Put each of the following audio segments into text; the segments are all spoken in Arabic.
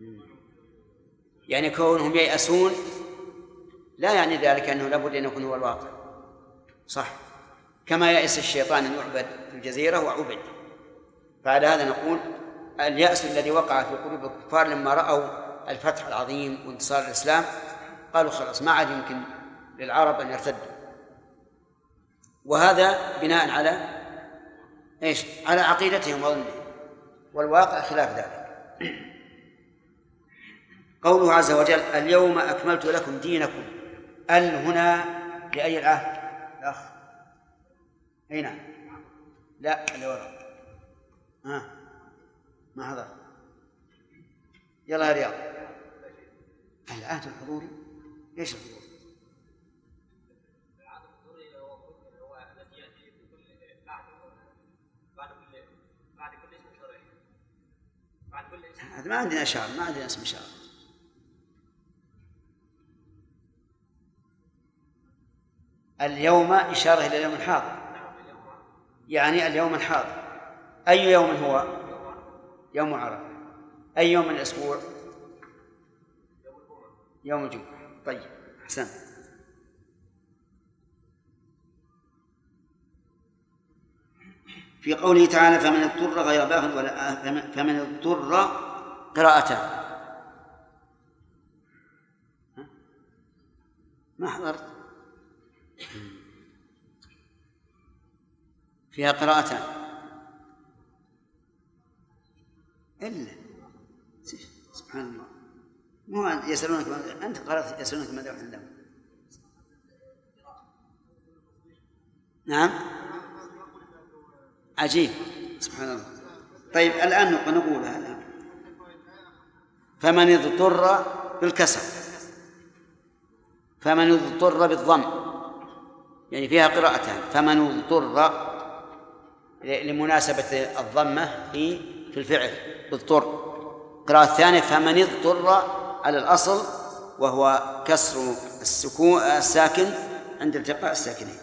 يعني كونهم ييأسون لا يعني ذلك أنه لابد أن يكون هو الواقع، صح، كما يأس الشيطان أن يعبد في الجزيرة وعبد. فعلى هذا نقول اليأس الذي وقع في قلوب الكفار لما رأوا الفتح العظيم وانتصار الإسلام قالوا خلاص ما عاد يمكن للعرب أن يرتدوا، وهذا بناء على إيش؟ على عقيدتهم وظنهم، والواقع خلاف ذلك. قوله عز وجل اليوم أكملت لكم دينكم، هنا لأي العهد؟ الأخ هنا لا اللي وراء ما حضر. يلا يا رياض، العهد الحضوري ايش الحضور؟ هذا ما عندنا شعر، ما عندنا اسم شعر. اليوم إشارة إلى اليوم الحاضر، يعني اليوم الحاضر. أي يوم هو؟ يوم عرفة. أي يوم من الأسبوع؟ يوم الجمعة. طيب أحسن. في قوله تعالى فمن اضطر غير باغ ولا فمن اضطر قراءتان. ما حضرت فيها قراءتان إلا سبحان الله. مو يسألونك أنت قرأت يسألونك ماذا عندهم. نعم عجيب سبحان الله. طيب الآن نقولها الآن فمن اضطر بالكسر، فمن اضطر بالضم، يعني فيها قراءتان. فمن اضطر لمناسبة الضمة في الفعل اضطر. قراءة الثانية فمن اضطر على الأصل وهو كسر السكون الساكن عند التقاء الساكنين.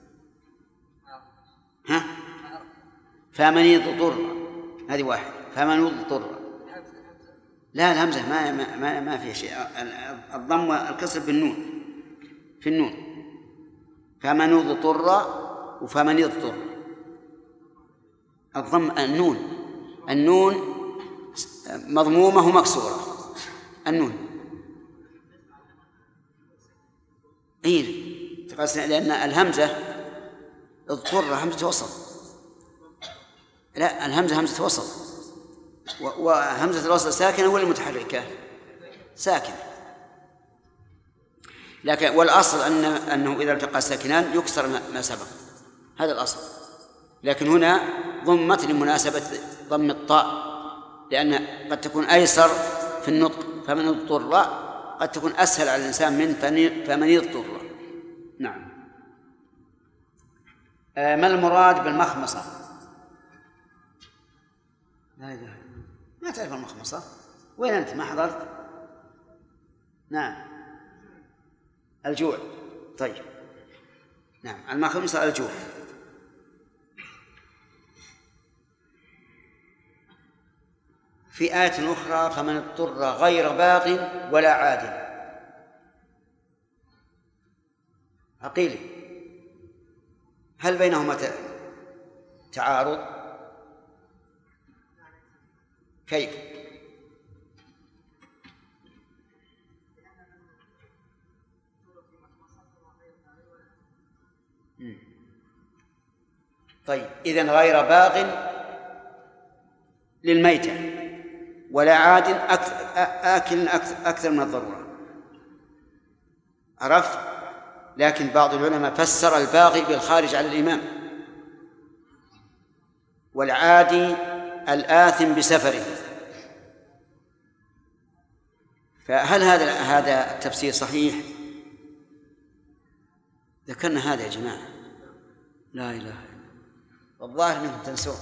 فمن اضطر هذه واحد. فمن اضطر لا الهمزة ما فيها شيء. الضم والكسر بالنون في النون. فمن اضطر وفمن اضطر الضم النون مضمومة ومكسورة النون لأن الهمزة اضطر همزة وصل. لا الهمزة همزة وصل وهمزة الوصل ساكنة ولا متحركة؟ ساكنة. لكن والأصل أنه إذا التقى الساكنان يكسر ما سبق، هذا الأصل. لكن هنا ضمت لمناسبة ضم الطاء، لأن قد تكون أيسر في النطق. فمن اضطر قد تكون أسهل على الإنسان من فمن اضطر. نعم. ما المراد بالمخمصة؟ لا ما تعرف المخمصة؟ وين أنت ما حضرت؟ نعم الجوع. طيب نعم المخمصة الجوع. في آية أخرى فمن اضطر غير باغ ولا عاد. عقيلي هل بينهما تعارض؟ كيف؟ طيب إذن غير باغ للميتة ولا عاد آكل أكثر من الضرورة. عرفت؟ لكن بعض العلماء فسر الباغي بالخارج على الإمام، والعادي الآثم بسفره. فهل هذا التفسير صحيح؟ ذكرنا هذا يا جماعة. لا إله إلا الله. والظاهر أنكم تنسون.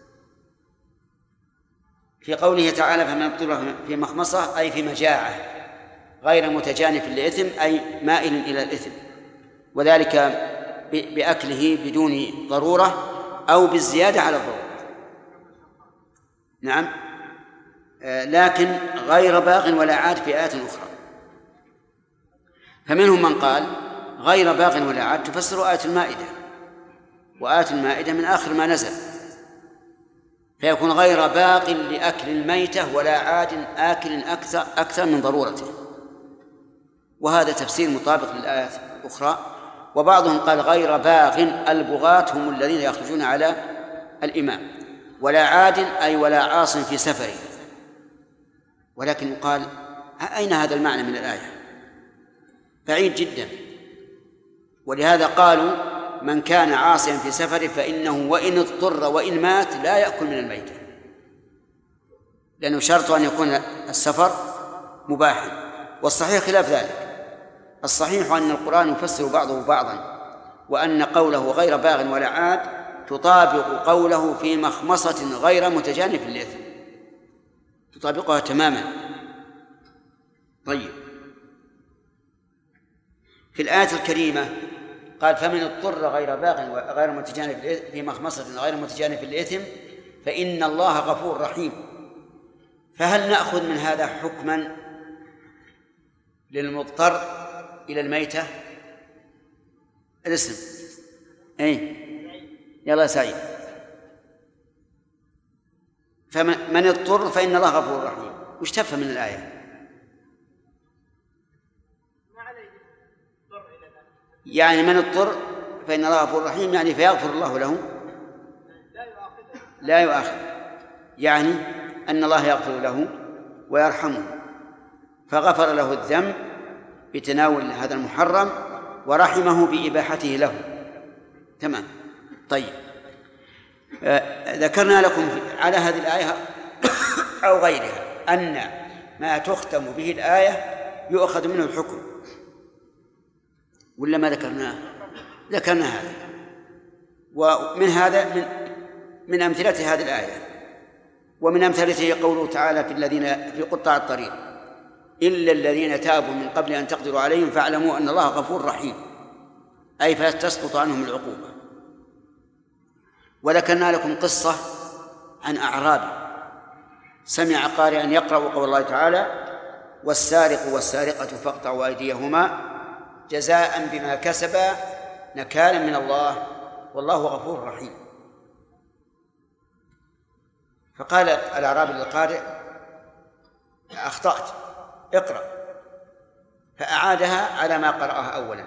في قوله تعالى فمن اضطر في مخمصة أي في مجاعة غير متجانف للإثم أي مائل إلى الإثم، وذلك بأكله بدون ضرورة أو بالزيادة على الضرورة. نعم لكن غير باغ ولا عاد في آيات أخرى. فمنهم من قال غير باغ ولا عاد تفسر آية المائدة، وآية المائدة من آخر ما نزل، فيكون غير باغ لأكل الميتة ولا عاد آكل أكثر من ضرورته، وهذا تفسير مطابق للآيات الأخرى. وبعضهم قال غير باغ البغاة هم الذين يخرجون على الإمام، ولا عاد أي ولا عاص في سفره. ولكن يقال أين هذا المعنى من الآية؟ بعيد جدا. ولهذا قالوا من كان عاصيا في سفره فإنه وإن اضطر وإن مات لا يأكل من الميتة، لأنه شرط أن يكون السفر مباحا، والصحيح خلاف ذلك. الصحيح أن القرآن يفسر بعضه بعضا، وأن قوله غير باغ ولا عاد تطابق قوله في مخمصة غير متجانف للإثم، تطابقها تماما. طيب، في الآية الكريمة قال فمن اضطر غير باغ وغير متجانف في مخمصة غير متجانف للإثم فإن الله غفور رحيم. فهل نأخذ من هذا حكما للمضطر إلى الميتة؟ الاسم أي يلا سعيد. فمن اضطر فإن الله غفور رحيم، وش تفهم من الآية؟ يعني من اضطر فإن الله غفور رحيم، يعني فيغفر الله له لا يؤاخذ، يعني أن الله يغفر له ويرحمه، فغفر له الذنب بتناول هذا المحرم ورحمه بإباحته له. تمام. طيب، ذكرنا لكم على هذه الآية أو غيرها أن ما تختم به الآية يؤخذ منه الحكم، ولا ما ذكرناه؟ ذكرنا هذا. ومن هذا من أمثلة هذه الآية، ومن أمثلته قوله تعالى في الذين في قطاع الطريق إلا الذين تابوا من قبل أن تقدروا عليهم فاعلموا أن الله غفور رحيم، أي فلا تسقط عنهم العقوبة. وذكرنا لكم قصة عن أعرابي سمع قارئا يقرأ قول الله تعالى والسارق والسارقة فاقطعوا أيديهما جزاء بما كسبا نكالا من الله والله غفور رحيم. فقال الأعرابي للقارئ أخطأت، اقرأ، فأعادها على ما قرأها أولا،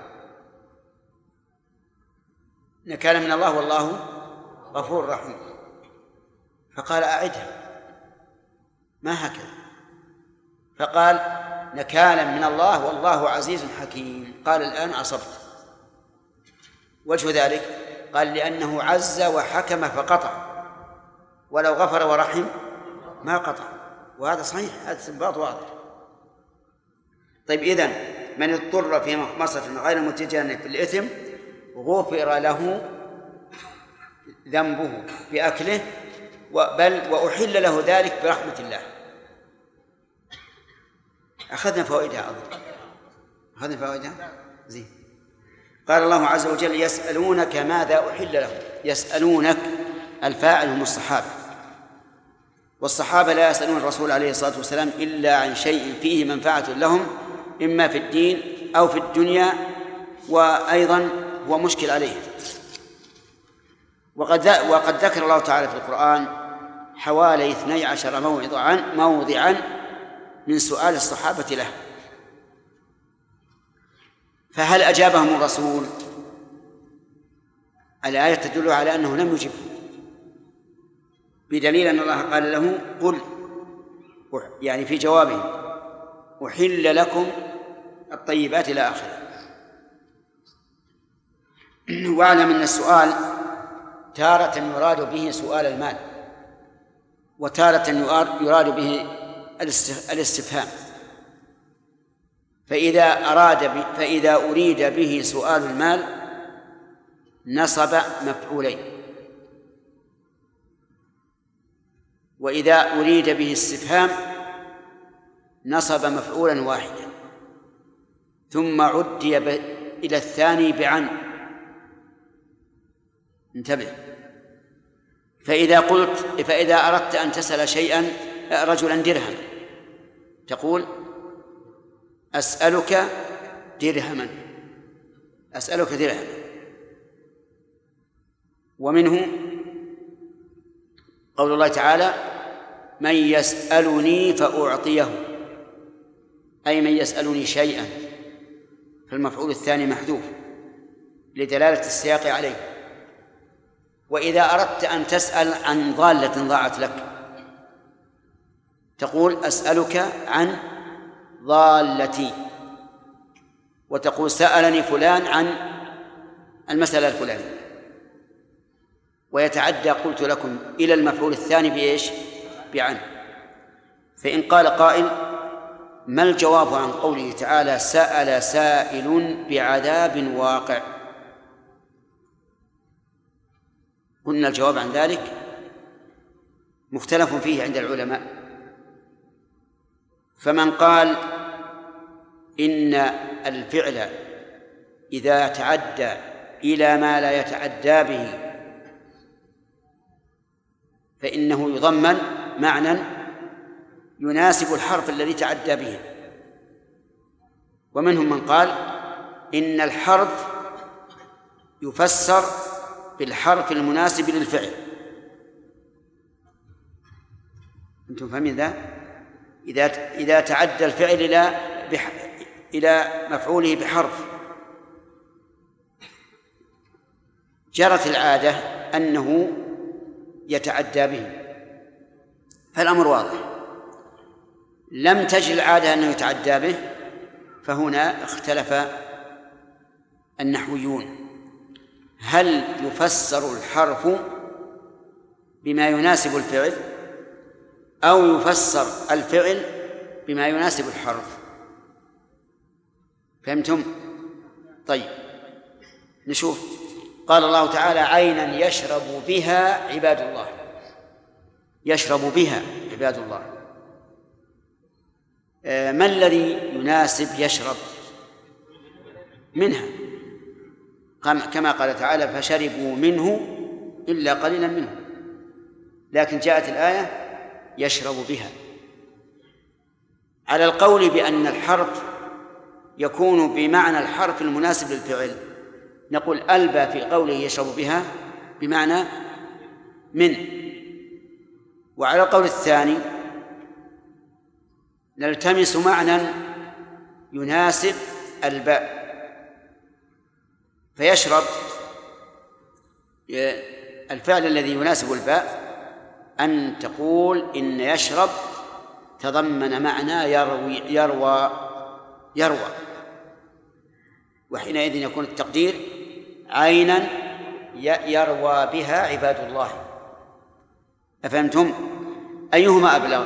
نكالا من الله والله غفور رحيم. فقال أعدها، ما هكذا، فقال نكالا من الله والله عزيز حكيم. قال الآن عصبت. وجه ذلك قال لأنه عز وحكم فقطع، ولو غفر ورحم ما قطع، وهذا صحيح، هذا استنباط واضح. طيب، إذن من اضطر في مخمصة غير متجانف في الإثم غفر له ذنبه بأكله، بل وأحل له ذلك برحمة الله. أخذنا فوائدها أظن، أخذنا فوائدها زين. قال الله عز وجل يسألونك ماذا أحل لهم. يسألونك الفاعل هم الصحابة، والصحابة لا يسألون الرسول عليه الصلاة والسلام إلا عن شيء فيه منفعة لهم، إما في الدين أو في الدنيا، وأيضا هو مشكل عليه. وقد ذكر الله تعالى في القرآن حوالي 12 موضعا من سؤال الصحابة له، فهل أجابهم الرسول؟ الآية تدل على أنه لم يجب، بدليل أن الله قال له قل، يعني في جوابه أحل لكم الطيبات إلى آخره. واعلم أن السؤال تارة يراد به سؤال المال، وتارة يراد به الاستفهام. فإذا أريد به سؤال المال نصب مفعولين، وإذا أريد به استفهام نصب مفعولا واحدا، ثم عدي إلى الثاني بعن. انتبه. فإذا أردت أن تسأل شيئا رجلا درهم تقول أسألك درهما، أسألك درهما. ومنه قول الله تعالى من يسألني فأعطيه، أي من يسألني شيئا، فالمفعول الثاني محذوف لدلالة السياق عليه. وإذا أردت أن تسأل عن ضالة ضاعت لك تقول أسألك عن ضالتي، وتقول سألني فلان عن المسألة الفلانية. ويتعدى قلت لكم إلى المفعول الثاني بإيش؟ بعن. فإن قال قائل ما الجواب عن قوله تعالى سأل سائل بعذاب واقع؟ قلنا الجواب عن ذلك مختلف فيه عند العلماء. فمن قال إن الفعل إذا تعدى إلى ما لا يتعدى به فإنه يضمن معنى يناسب الحرف الذي تعدى به. ومنهم من قال إن الحرف يفسر بالحرف المناسب للفعل. أنتم فاهمين ذا؟ إذا تعدى الفعل إلى مفعوله بحرف جرت العادة أنه يتعدى به، فالأمر واضح. لم تجر العادة أنه يتعدى به، فهنا اختلف النحويون هل يفسر الحرف بما يناسب الفعل أو يفسر الفعل بما يناسب الحرف. فهمتم؟ طيب نشوف. قال الله تعالى عينا يشرب بها عباد الله، يشرب بها عباد الله. ما الذي يناسب يشرب منها؟ كما قال تعالى فشربوا منه إلا قليلا منه، لكن جاءت الآية يشرب بها. على القول بأن الحرف يكون بمعنى الحرف المناسب للفعل نقول ألبى في قوله يشرب بها بمعنى من. وعلى القول الثاني نلتمس معنى يناسب الباء، فيشرب الفعل الذي يناسب الباء أن تقول إن يشرب تضمن معنى يروى، وحينئذ يكون التقدير عينا يروى بها عباد الله. أفهمتم؟ أيهما أبلغ؟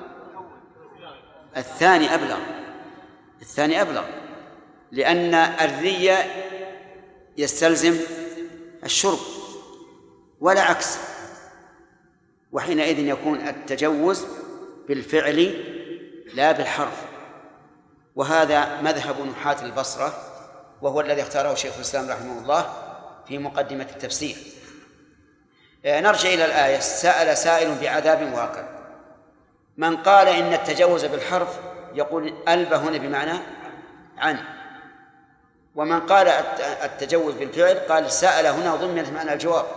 الثاني أبلغ، لأن الري يستلزم الشرب ولا عكس، وحينئذ يكون التجوز بالفعل لا بالحرف. وهذا مذهب نحاة البصرة، وهو الذي اختاره شيخ الإسلام رحمه الله في مقدمة التفسير. نرجع إلى الآية سأل سائل بعذاب واقع. من قال إن التجوز بالحرف يقول ألبى هنا بمعنى عن، ومن قال التجوز بالفعل قال سأل هنا ضمنت معنى الجواب،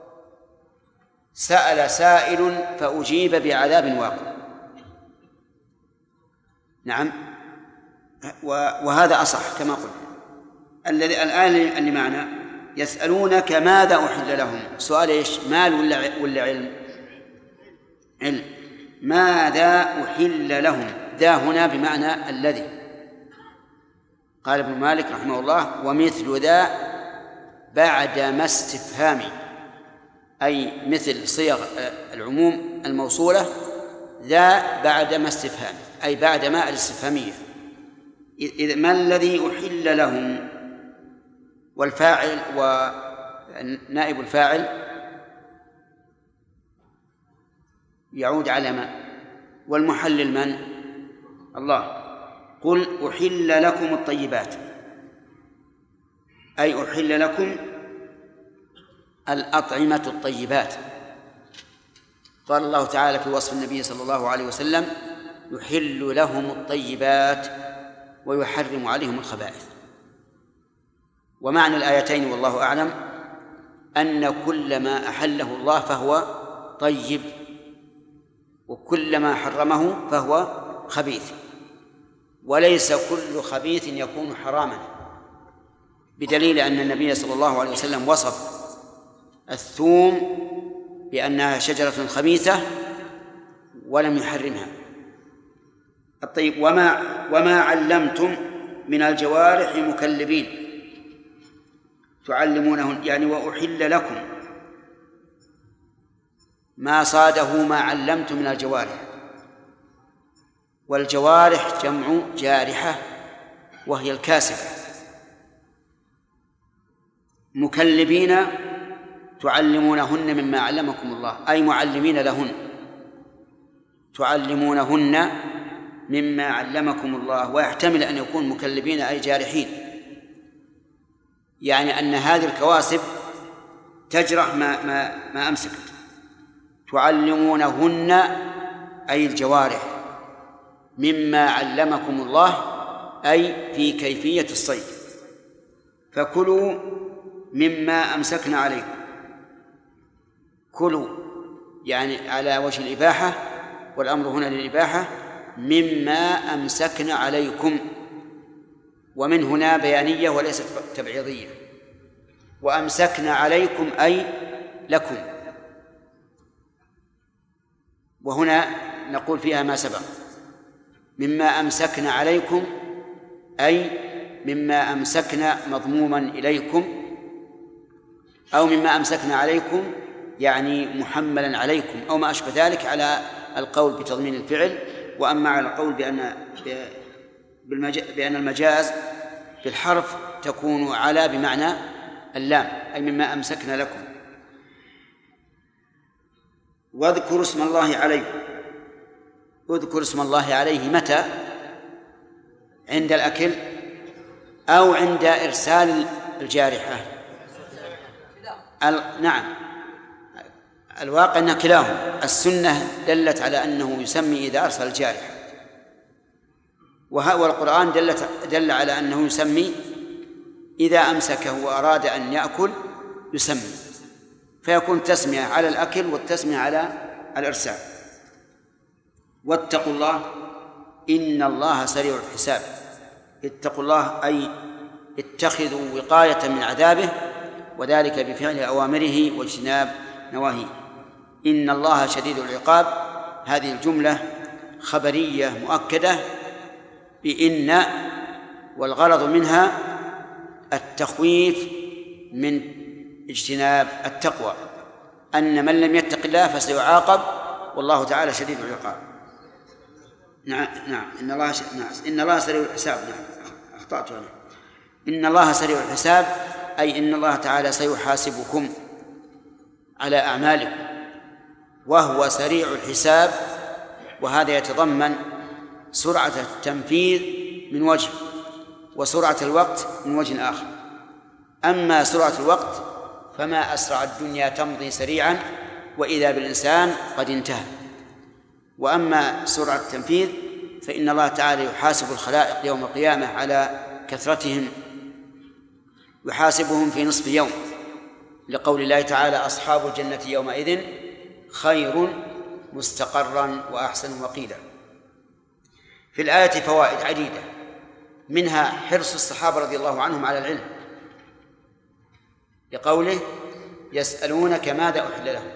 سأل سائل فأجيب بعذاب واقع. نعم، وهذا أصح كما قلت. الآية اللي معنا يسألونك ماذا أحل لهم، سؤال إيش؟ مال ولا علم؟ علم. ماذا أحل لهم، ذا هنا بمعنى الذي. قال ابن مالك رحمه الله ومثل ذا بعد ما استفهام، أي مثل صيغ العموم الموصولة، ذا بعد ما استفهام أي بعد ما الاستفهامية. إذ ما الذي أحل لهم، والفاعل ونائب الفاعل يعود على من؟ والمحلل من؟ الله. قل أحل لكم الطيبات، أي أحل لكم الأطعمة الطيبات. قال الله تعالى في وصف النبي صلى الله عليه وسلم: يحل لهم الطيبات ويحرم عليهم الخبائث. ومعنى الآيتين والله أعلم أن كل ما أحله الله فهو طيب، وكل ما حرمه فهو خبيث، وليس كل خبيث يكون حراما، بدليل أن النبي صلى الله عليه وسلم وصف الثوم بأنها شجرة خبيثة ولم يحرمها. الطيب: وما علمتم من الجوارح مكلبين تعلمونهن، يعني وأحل لكم ما صاده ما علمتم من الجوارح. والجوارح جمع جارحة وهي الكاسبة. مكلبين تعلمونهن مما علمكم الله، أي معلمين لهن، تعلمونهن مما علمكم الله. ويحتمل أن يكون مكلبين أي جارحين، يعني أن هذه الكواسب تجرح ما أمسكت. تعلمونهن أي الجوارح مما علمكم الله، أي في كيفية الصيد. فكلوا مما أمسكنا عليكم. كلوا يعني على وجه الإباحة، والأمر هنا للإباحة. مما أمسكنا عليكم، ومن هنا بيانية وليست تبعيضية. وأمسكنا عليكم أي لكم، وهنا نقول فيها ما سبق. مما أمسكنا عليكم أي مما أمسكنا مضموما إليكم، أو مما أمسكنا عليكم يعني محملا عليكم، أو ما أشبه ذلك، على القول بتضمين الفعل. وأما على القول بأن المجاز في الحرف تكون على بمعنى اللام، أي مما أمسكنا لكم. واذكروا اسم الله عليه. اذكر اسم الله عليه متى؟ عند الأكل أو عند إرسال الجارحة؟ نعم، الواقع أن كلاهما. السنة دلت على أنه يسمي إذا أرسل الجارحة، والقرآن دل على أنه يسمي إذا أمسكه وأراد أن يأكل يسمي، فيكون تسمية على الأكل والتسمية على الإرسال. واتقوا الله إن الله سريع الحساب. اتقوا الله أي اتخذوا وقاية من عذابه، وذلك بفعل أوامره واجتناب نواهيه. إن الله شديد العقاب، هذه الجملة خبرية مؤكدة بإن، والغرض منها التخويف من اجتناب التقوى، أن من لم يتق الله فسيعاقب، والله تعالى شديد العقاب. نعم إن الله سريع الحساب. نعم أخطأت أنا. إن الله سريع الحساب أي إن الله تعالى سيحاسبكم على أعمالكم، وهو سريع الحساب، وهذا يتضمن سرعة التنفيذ من وجه، وسرعة الوقت من وجه آخر. أما سرعة الوقت فما أسرع الدنيا تمضي سريعا وإذا بالإنسان قد انتهى. وأما سرعة التنفيذ فإن الله تعالى يحاسب الخلائق يوم القيامة على كثرتهم، يحاسبهم في نصف يوم، لقول الله تعالى: أصحاب الجنة يومئذ خير مستقرا وأحسن مقيلا. في الآية فوائد عديدة، منها حرص الصحابة رضي الله عنهم على العلم، لقوله: يسألونك ماذا أحل لهم.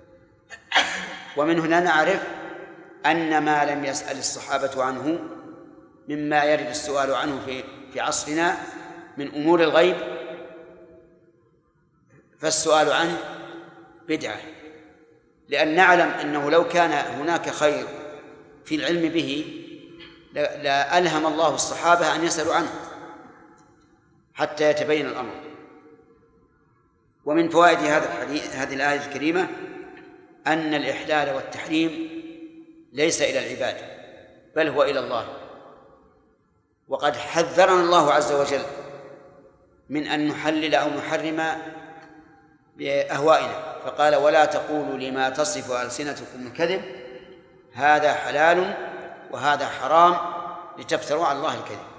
ومن هنا نعرف أن ما لم يسأل الصحابة عنه مما يرد السؤال عنه في عصرنا من أمور الغيب، فالسؤال عنه بدعة، لأن نعلم أنه لو كان هناك خير في العلم به لألهم الله الصحابة أن يسألوا عنه حتى يتبين الأمر. ومن فوائد هذه الآية الكريمة أن الإحلال والتحريم ليس إلى العباد بل هو إلى الله، وقد حذرنا الله عز وجل من أن نحلل أو نحرم بأهوائنا، فقال ولا تقولوا لما تصف ألسنتكم الكذب هذا حلال وهذا حرام لتفتروا على الله الكذب.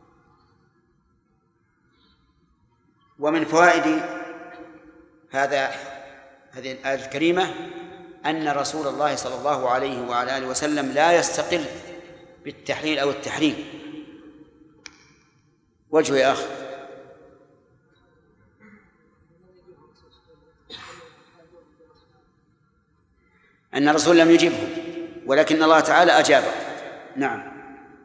ومن فوائد هذه الآية الكريمة أن رسول الله صلى الله عليه وعلى آله وسلم لا يستقل بالتحليل أو التحريم. وجه يا أخ. أن الرسول لم يجبه ولكن الله تعالى أجابه. نعم.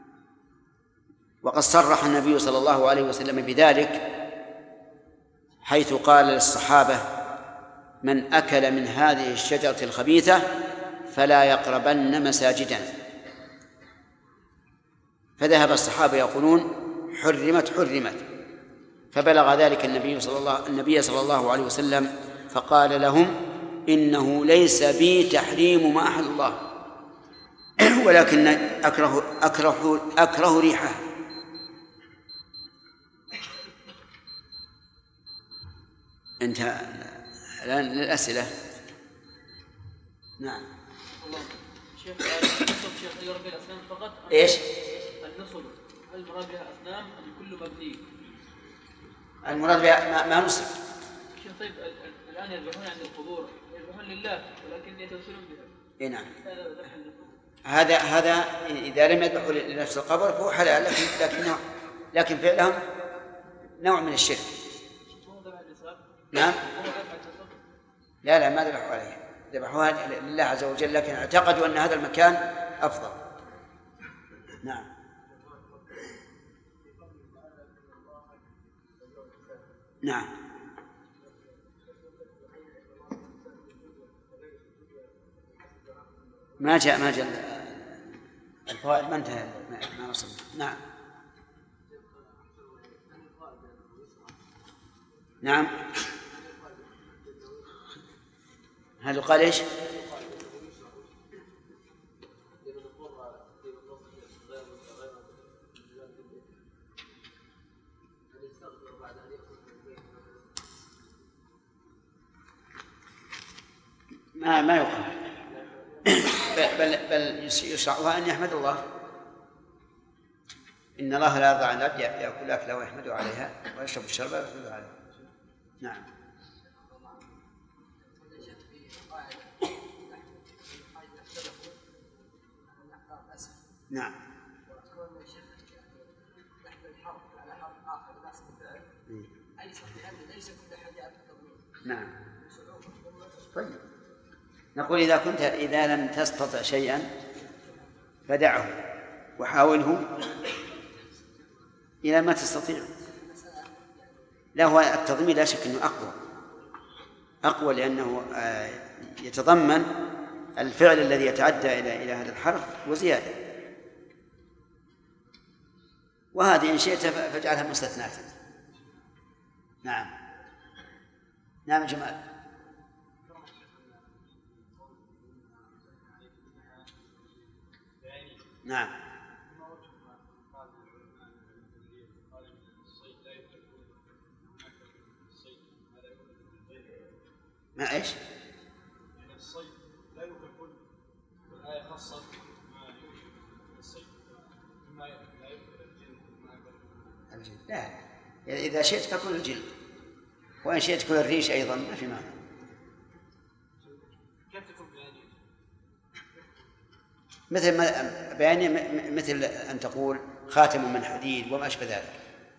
وقد صرح النبي صلى الله عليه وسلم بذلك حيث قال للصحابة من أكل من هذه الشجرة الخبيثة فلا يقربن مساجدنا. فذهب الصحابة يقولون حرمت فبلغ ذلك النبي صلى الله عليه وسلم فقال لهم إنه ليس بي تحريم ما أحل الله ولكن أكره ريحه. انتهى الآن للأسئلة. نعم. شيخ النصب شيخ يرى بها الأسنان فقط. إيش؟ النصب هل المراد بها أسنان أم كل مبني؟ المراد بها ما نصب. شيخ طيب الآن يذبحون عند القبور يذبحون لله ولكن يتوسلون بها. إيه نعم. هذا إذا لم يذبحوا لنفس القبر فهو حلال لكن فعلهم نوع من الشرك. نعم. لا ما ذبحوا عليها، ذبحوها لله عز وجل لكن اعتقدوا أن هذا المكان أفضل. نعم. نعم. ما جاء الفوائد ما انتهى ما وصلنا. نعم. نعم. هل قال ايش؟ ما يقال بل يشرعها أن يحمد الله. إن الله لا يرضى عن العبد يأكل أكله ويحمده عليها ويشرب الشرب ويحمده عليها. نعم. نعم. نعم. طيب نقول إذا لم تستطع شيئا فدعه وحاوله إلى ما تستطيع. لا هو التضمين لا شك أنه أقوى لأنه يتضمن الفعل الذي يتعدى إلى هذا الحرف وزيادة. وهذه إن شئت فاجعلها مستثناة. نعم. نعم جمال. نعم. ما ايش؟ يعني الصيد لا يؤكل كله، والآية خاصة ما يؤكل الصيد مما لا يؤكل الجلد وما يؤكل الجلد. لا يعني إذا شئت فكل الجلد وإن شئت كل الريش أيضا ما في مانع. كيف تكون بيانية مثل أن تقول خاتم من حديد وما أشبه ذلك.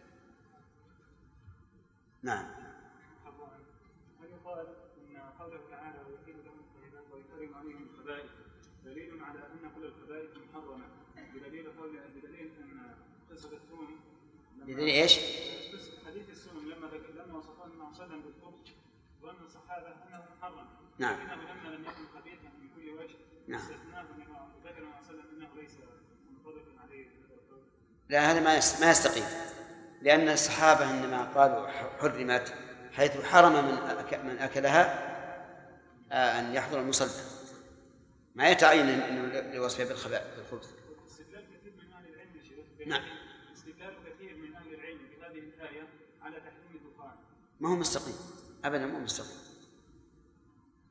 نعم. هل يقال إن قوله تعالى ويحل لهم الطيبات ويحرم عليهم الخبائث دليل على أن كل الخبائث محرمة بدليل أن قصة الثوم بدليل إيش؟ حديث الثوم لما وصفه النبي صلى الله عليه وسلم بالخبث ظن الصحابة أنه محرم. نعم. لكنه لما لم يكن خبيثا من كل وجه نعم. استثناه وذكر النبي صلى الله عليه وسلم أنه ليس منطبقا عليه. لا هذا ما يستقيم لأن الصحابة إنما قالوا حرمت حيث حرم من أكلها أن يحضر المصلى، ما يتعين أنه لوصفه بالخبث. استدلال كثير من أهل العلم يا شيخ. نعم. استدلال كثير من أهل العلم بهذه الآية على تحريم الدخان. ما هو مستقيم أبدا، ما هو مستقيم.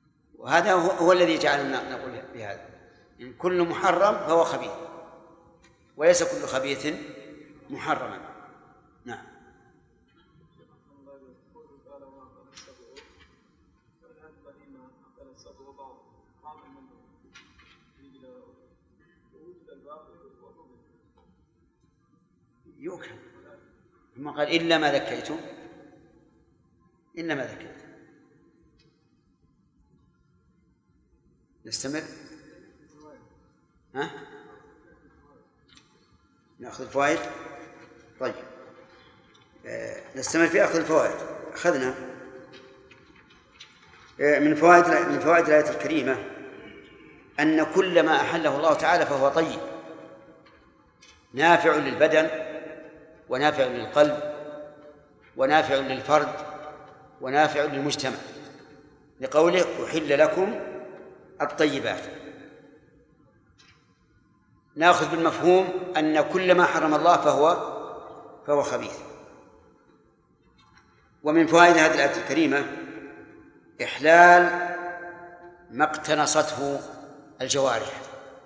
وهذا هو الذي جعلنا نقول بهذا، إن كل محرم فهو خبيث، وليس كل خبيث محرما. نعم. يؤكل، ثم قال إلا ما ذكيتم، إلا ما ذكيتم. نستمر؟ ها؟ نأخذ الفوائد؟ طيب، نستمر في أخذ الفوائد. أخذنا من فوائد الآية الكريمة أن كل ما أحله الله تعالى فهو طيب، نافع للبدن ونافع للقلب ونافع للفرد ونافع للمجتمع، لقوله أحل لكم الطيبات. نأخذ بالمفهوم أن كل ما حرم الله فهو خبيث. ومن فوائد هذه الآية الكريمة إحلال ما اقتنصته الجوارح.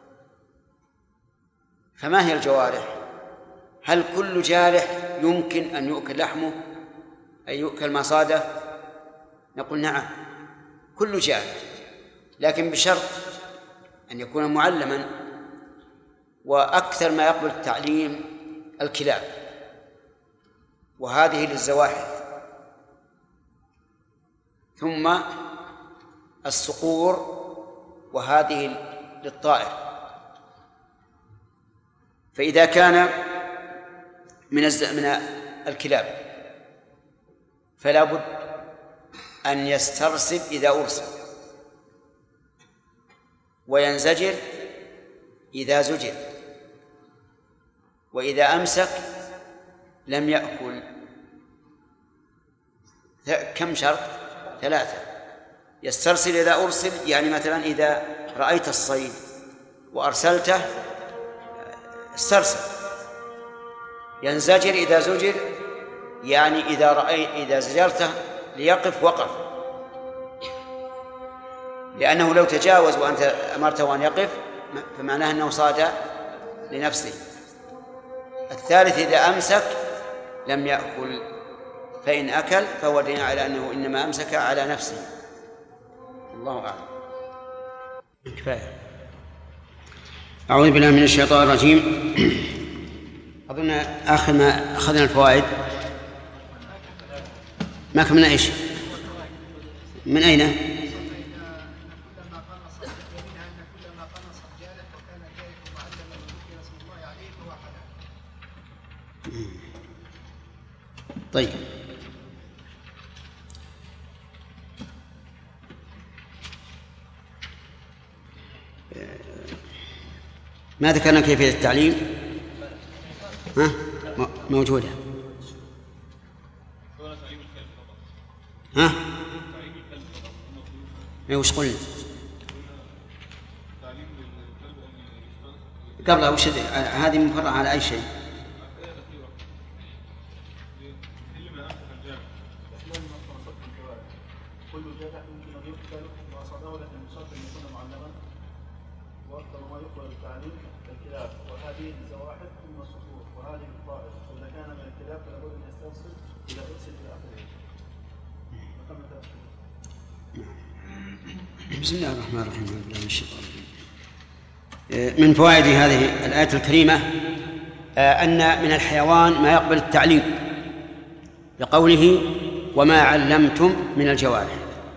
فما هي الجوارح؟ هل كل جارح يمكن أن يؤكل لحمه أي يؤكل مصاده؟ نقول نعم، كل جارح، لكن بشرط أن يكون معلما، وأكثر ما يقبل التعليم الكلاب، وهذه للزواحف، ثم الصقور، وهذه للطائر. فإذا كان من الكلاب فلا بد أن يسترسل إذا أرسل، وينزجر إذا زجر، وإذا أمسك لم يأكل. كم شرط؟ 3. يسترسل إذا أرسل، يعني مثلا إذا رأيت الصيد وأرسلته استرسل. ينزجر إذا زجر، يعني إذا زجرته ليقف وقف، لأنه لو تجاوز وأنت أمرته أن يقف فمعناه أنه صاد لنفسه. 3 إذا أمسك لم يأكل، فإن أكل فهو دليل على أنه إنما أمسك على نفسه. الله أعلم. كفاية. أعوذ بالله من الشيطان الرجيم. أظن آخر ما أخذنا الفوائد ما كملنا إيش؟ من أين؟ طيب، ما ذكرنا كيفية التعليم؟ ها؟ موجودة. ها؟ وش قلنا؟ قبلها وش هذه مفرعة على أي شيء؟ بسم الله الرحمن الرحيم. من فوائد هذه الآية الكريمة أن من الحيوان ما يقبل التعليم، لقوله وما علمتم من الجوارح.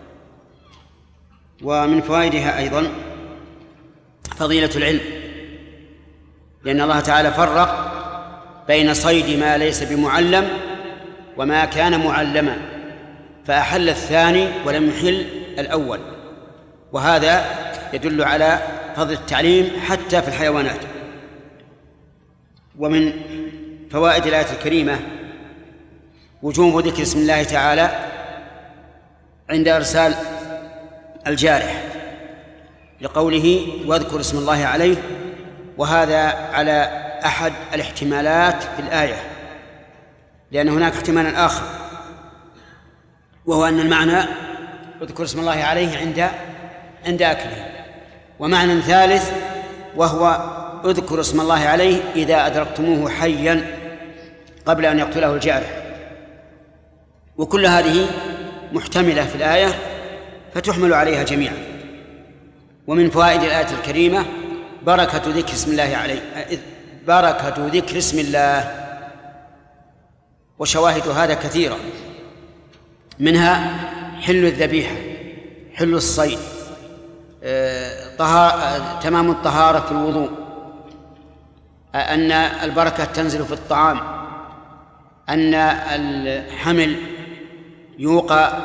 ومن فوائدها أيضا فضيلة العلم، لأن الله تعالى فرق بين صيد ما ليس بمعلم وما كان معلما، فأحل الثاني ولم يحل الأول، وهذا يدل على فضل التعليم حتى في الحيوانات. ومن فوائد الآية الكريمة وجوب ذكر اسم الله تعالى عند إرسال الجارح، لقوله واذكر اسم الله عليه، وهذا على أحد الاحتمالات في الآية، لأن هناك احتمالا آخر، وهو أن المعنى اذكر اسم الله عليه عند عند أكله. ومعنى ثالث وهو اذكروا اسم الله عليه إذا أدركتموه حيا قبل أن يقتله الجارح. وكل هذه محتملة في الآية فتحمل عليها جميعا. ومن فوائد الآية الكريمة بركة ذكر اسم الله عليه، بركة ذكر اسم الله، وشواهد هذا كثيرة، منها حل الذبيحة، حل الصيد، تمام الطهارة في الوضوء، أن البركة تنزل في الطعام، أن الحمل يوقى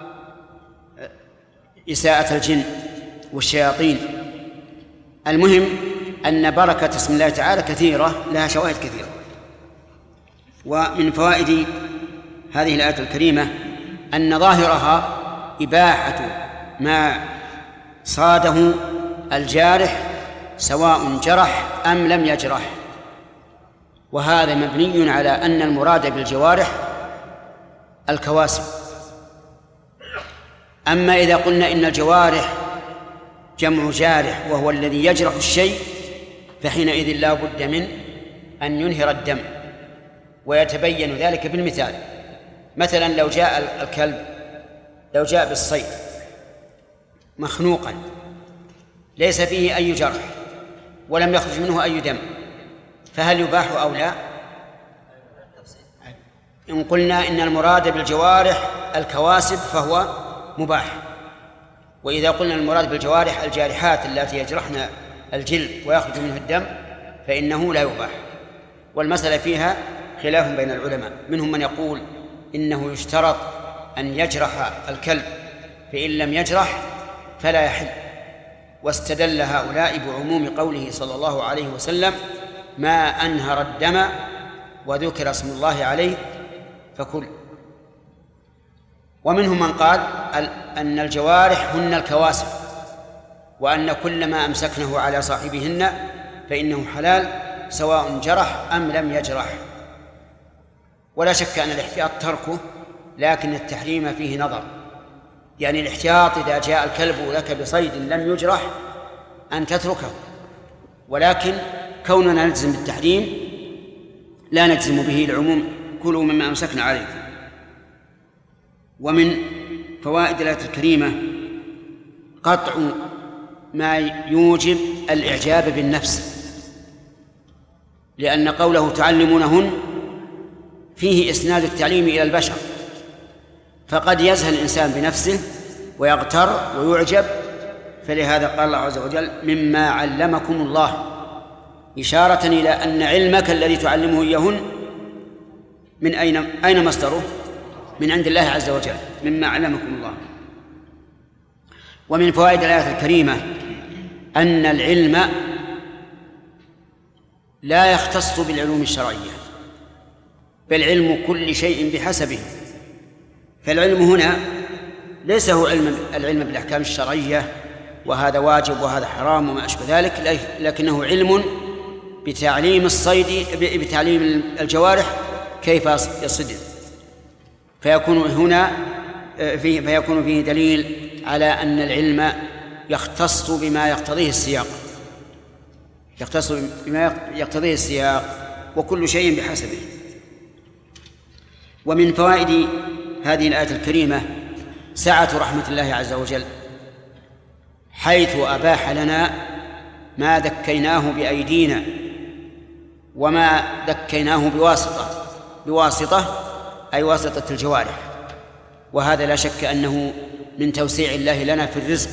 إساءة الجن والشياطين. المهم أن بركة اسم الله تعالى كثيرة، لها شواهد كثيرة. ومن فوائد هذه الآية الكريمة أن ظاهرها إباحة ما صاده الجارح سواء جرح أم لم يجرح، وهذا مبني على أن المراد بالجوارح الكواسب. أما إذا قلنا إن الجوارح جمع جارح وهو الذي يجرح الشيء، فحينئذ لا بد من أن ينهر الدم، ويتبين ذلك بالمثال. مثلا لو جاء الكلب، لو جاء بالصيد مخنوقا ليس فيه أي جرح ولم يخرج منه أي دم، فهل يباح أو لا؟ إن قلنا إن المراد بالجوارح الكواسب فهو مباح، وإذا قلنا المراد بالجوارح الجارحات التي يجرحن الجلد ويخرج منه الدم فإنه لا يباح. والمسألة فيها خلاف بين العلماء، منهم من يقول إنه يشترط أن يجرح الكلب، فإن لم يجرح فلا يحل، واستدل هؤلاء بعموم قوله صلى الله عليه وسلم ما أنهر الدم وذكر اسم الله عليه فكل. ومنهم من قال أن الجوارح هن الكواسب، وأن كل ما أمسكنه على صاحبهن فإنه حلال سواء جرح أم لم يجرح. ولا شك أن الاحتياط تركه، لكن التحريم فيه نظر. يعني الاحتياط إذا جاء الكلب لك بصيد لم يجرح أن تتركه، ولكن كوننا نجزم بالتحريم لا نجزم به العموم، كلوا مما أمسكنا عليه. ومن فوائد الآية الكريمة قطع ما يوجب الإعجاب بالنفس، لأن قوله تعلمونهن فيه إسناد التعليم إلى البشر، فقد يزهل الإنسان بنفسه ويغتر ويعجب، فلهذا قال الله عز وجل مما علمكم الله، إشارة إلى أن علمك الذي تعلمه إياهن من أين مصدره؟ من عند الله عز وجل، مما علمكم الله. ومن فوائد الآية الكريمة أن العلم لا يختص بالعلوم الشرعية، بل علم كل شيء بحسبه. فالعلم هنا ليس هو العلم بالأحكام الشرعية وهذا واجب وهذا حرام وما أشبه ذلك، لكنه علم بتعليم الصيد، بتعليم الجوارح كيف يصيد، فيكون فيه دليل على أن العلم يختص بما يقتضيه السياق، يختص بما يقتضيه السياق، وكل شيء بحسبه. ومن فوائد هذه الآية الكريمة سعة رحمة الله عز وجل، حيث أباح لنا ما ذكيناه بأيدينا وما ذكيناه بواسطة أي واسطة الجوارح، وهذا لا شك أنه من توسيع الله لنا في الرزق.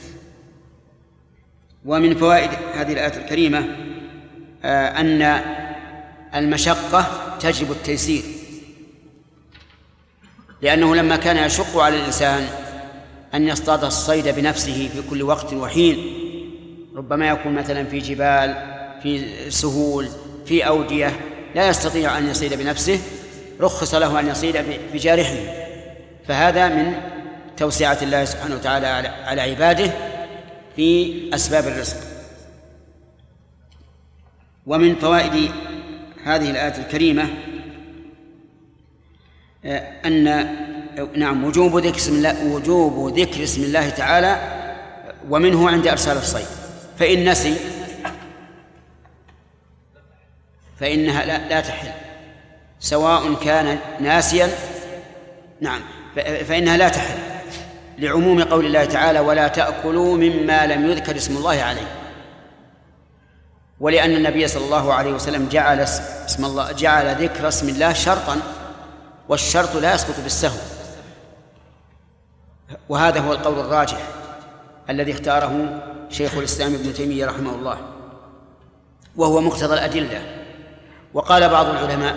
ومن فوائد هذه الآية الكريمة أن المشقة تجلب التيسير، لأنه لما كان يشق على الإنسان أن يصطاد الصيد بنفسه في كل وقت وحين، ربما يكون مثلا في جبال، في سهول، في أودية لا يستطيع أن يصيد بنفسه، رخص له أن يصيد بجارحه، فهذا من توسعة الله سبحانه وتعالى على عباده في أسباب الرزق. ومن فوائد هذه الآية الكريمة أن وجوب ذكر اسم الله تعالى ومنه عند إرسال الصيد، فإن نسي فإنها لا تحل، سواء كان ناسيا. نعم، فإنها لا تحل لعموم قول الله تعالى: ولا تأكلوا مما لم يذكر اسم الله عليه. ولأن النبي صلى الله عليه وسلم جعل ذكر اسم الله شرطا، والشرط لا يسقط بالسهو، وهذا هو القول الراجح الذي اختاره شيخ الإسلام ابن تيمية رحمه الله، وهو مقتضى الأدلة. وقال بعض العلماء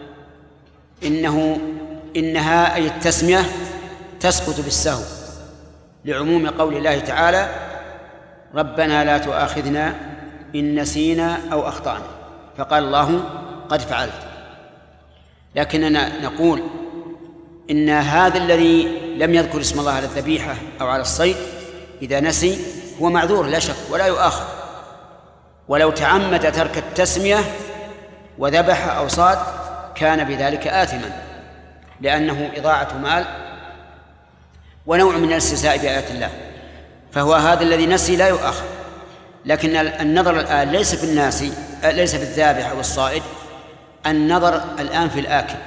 إنها أي التسمية تسقط بالسهو لعموم قول الله تعالى: ربنا لا تؤاخذنا إن نسينا أو أخطأنا، فقال الله: قد فعلت. لكننا نقول إن هذا الذي لم يذكر اسم الله على الذبيحة أو على الصيد إذا نسي هو معذور لا شك ولا يؤاخذ، ولو تعمد ترك التسمية وذبح أو صاد كان بذلك آثما، لأنه إضاعة مال ونوع من الاستهزاء بآيات الله، فهو هذا الذي نسي لا يؤاخذ. لكن النظر الآن ليس في الناسي، ليس في الذابح أو الصائد، النظر الآن في الآكل.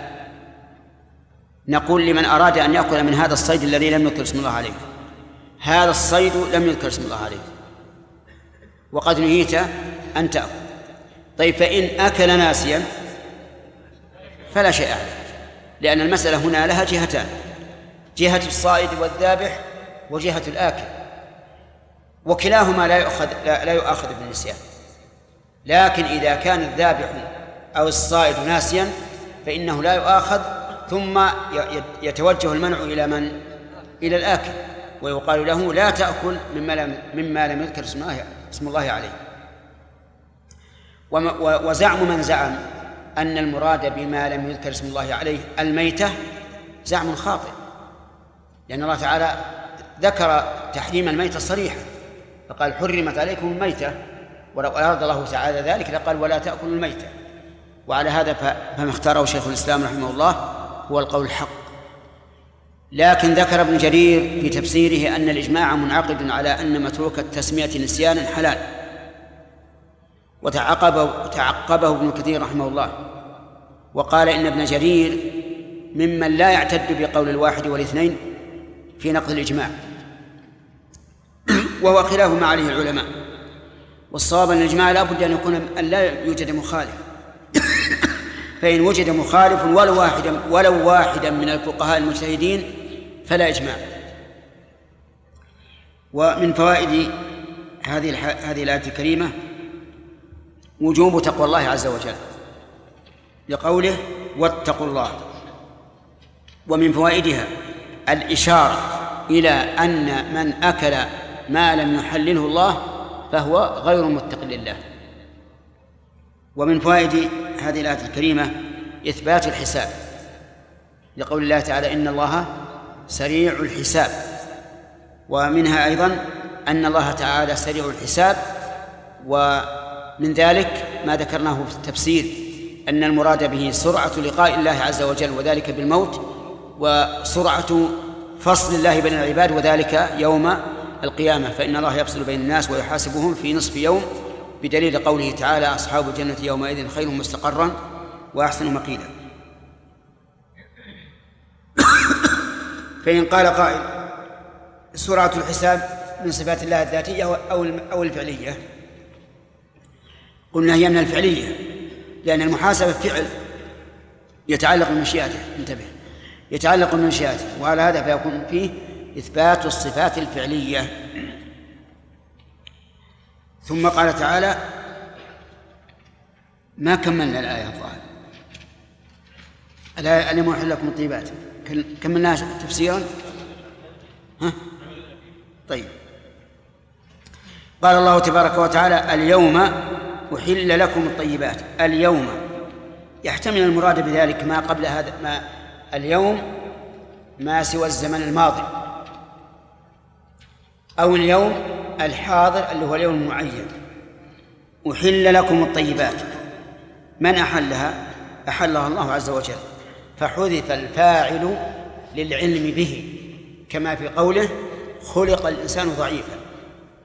نقول لمن أراد أن يأكل من هذا الصيد الذي لم يذكر اسم الله عليه: هذا الصيد لم يذكر اسم الله عليه وقد نهيت أن تأكل. طيب، فإن أكل ناسيا فلا شيء عليه، لأن المسألة هنا لها جهتان: جهة الصائد والذابح وجهة الآكل، وكلاهما لا يؤاخذ بالنسيان. لكن إذا كان الذابح أو الصائد ناسيا فإنه لا يؤاخذ، ثم يتوجه المنع إلى من؟ إلى الآكل، ويقال له: لا تأكل مما لم يذكر اسم الله عليه. وزعم من زعم أن المراد بما لم يذكر اسم الله عليه الميتة زعم خاطئ، لأن الله تعالى ذكر تحريم الميتة صريحا، فقال: حرمت عليكم الميتة، ولو أراد الله تعالى ذلك لقال: ولا تأكلوا الميتة. وعلى هذا فما اختاره شيخ الإسلام رحمه الله هو القول الحق. لكن ذكر ابن جرير في تفسيره أن الإجماع منعقد على أن متروك التسمية نسيانا حلال، وتعقبه ابن كثير رحمه الله وقال إن ابن جرير ممن لا يعتد بقول الواحد والاثنين في نقض الإجماع، وهو خلاف ما عليه العلماء. والصواب أن الإجماع لا بد أن لا يوجد مخالف، فإن وجد مخالف ولو واحدا من الفقهاء المجتهدين فلا إجماع. ومن فوائد هذه الآية الكريمة وجوب تقوى الله عز وجل لقوله: واتقوا الله. ومن فوائدها الإشارة إلى أن من أكل ما لم يحلله الله فهو غير متق لله. ومن فوائد هذه الآية الكريمة إثبات الحساب لقول الله تعالى: إن الله سريع الحساب. ومنها أيضا أن الله تعالى سريع الحساب، ومن ذلك ما ذكرناه في التفسير أن المراد به سرعة لقاء الله عز وجل وذلك بالموت، وسرعة فصل الله بين العباد وذلك يوم القيامة، فإن الله يفصل بين الناس ويحاسبهم في نصف يوم، بدليل قوله تعالى: أصحاب الجنة يومئذ خير مستقرا وأحسن مقيلا. فإن قال قائل: سرعة الحساب من صفات الله الذاتية أو الفعلية؟ قلنا هي من الفعلية، لأن المحاسبة فعل يتعلق بمشيئته، انتبه، يتعلق بمشيئته، وعلى هذا فيكون فيه إثبات الصفات الفعلية. ثم قال تعالى: ما كملنا الآية الظاهرة، اليوم أحل لكم الطيبات، كملناها تفسيرا. طيب، قال الله تبارك وتعالى: اليوم أحل لكم الطيبات. اليوم يحتمل المراد بذلك ما قبل هذا، ما اليوم ما سوى الزمن الماضي، أو اليوم الحاضر اللي هو اليوم المعين. أحل لكم الطيبات، من أحلها؟ أحلها الله عز وجل، فحذف الفاعل للعلم به، كما في قوله: خلق الإنسان ضعيفا.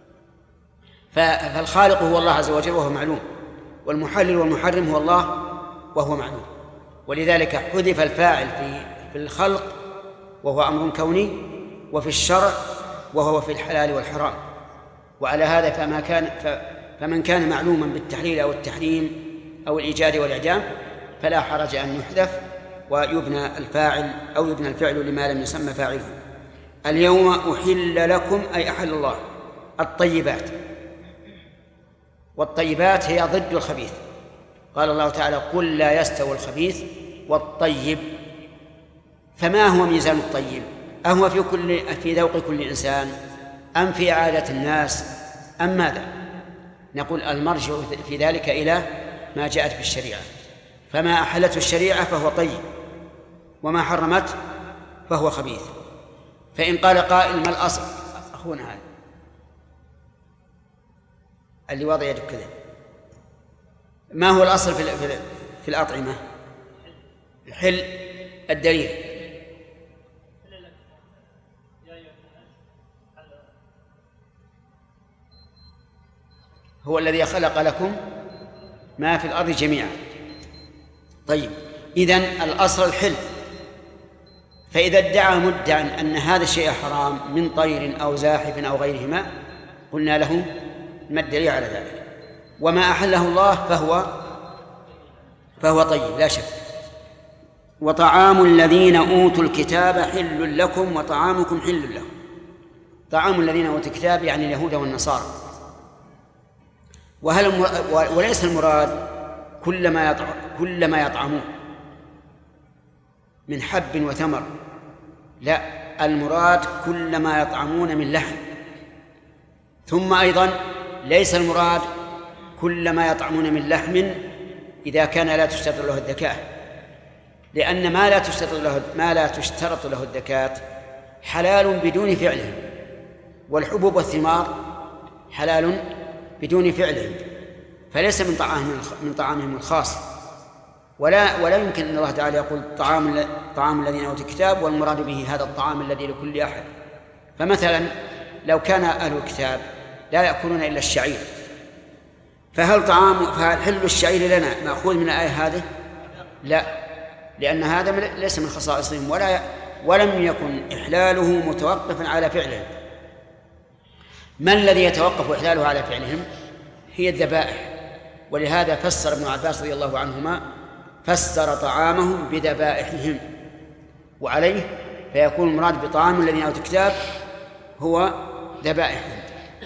فالخالق هو الله عز وجل وهو معلوم، والمحلل والمحرم هو الله وهو معلوم، ولذلك حذف الفاعل في الخلق وهو أمر كوني، وفي الشرع وهو في الحلال والحرام. وعلى هذا فمن كان معلوما بالتحليل أو التحريم أو الإيجاد والإعدام فلا حرج أن يحذف ويبنى الفاعل أو يبنى الفعل لما لم يسمى فاعله. اليوم أحل لكم أي أحل الله الطيبات، والطيبات هي ضد الخبيث. قال الله تعالى قل لا يستوي الخبيث والطيب. فما هو ميزان الطيب؟ أهو في ذوق كل إنسان أم في عادة الناس أم ماذا؟ نقول المرجع في ذلك إلى ما جاءت بالشريعة، فما أحلته الشريعة فهو طيب، وما حرمت فهو خبيث. فإن قال قائل ما الأصل؟ أخونا هذا اللي وضع يده كذا، ما هو الأصل في الأطعمة؟ الحل. الدليل هو الذي خلق لكم ما في الأرض جميعا. طيب، إذن الأصل الحل. فإذا ادعى مدعي أن هذا الشيء حرام من طير أو زاحف أو غيرهما قلنا له ما الدليل على ذلك؟ وما أحله الله فهو طيب لا شك. وطعام الذين أوتوا الكتاب حل لكم وطعامكم حل لهم. طعام الذين أوتوا الكتاب يعني اليهود والنصارى. وليس المراد كل ما يطعمون من حب وثمر، لا، المراد كل ما يطعمون من لحم. ثم أيضا ليس المراد كل ما يطعمون من لحم إذا كان لا تشترط له الذكاة، لأن ما لا تشترط له الذكاة حلال بدون فعلهم، والحبوب والثمار حلال بدون فعلهم، فليس من طعامهم الخاص. ولا يمكن أن الله تعالى يقول طعام الذين أوتوا الكتاب والمراد به هذا الطعام الذي لكل أحد. فمثلا لو كان أهل الكتاب لا يأكلون إلا الشعير، فهل حل الشعير لنا مأخوذ من الآية هذه؟ لا، لأن هذا ليس من خصائصهم ولم يكن إحلاله متوقفا على فعلهم. ما الذي يتوقف إحلاله على فعلهم؟ هي الذبائح. ولهذا فسر ابن عباس رضي الله عنهما فسر طعامهم بذبائحهم، وعليه فيكون المراد بطعام الذين أوتوا الكتاب هو ذبائحهم،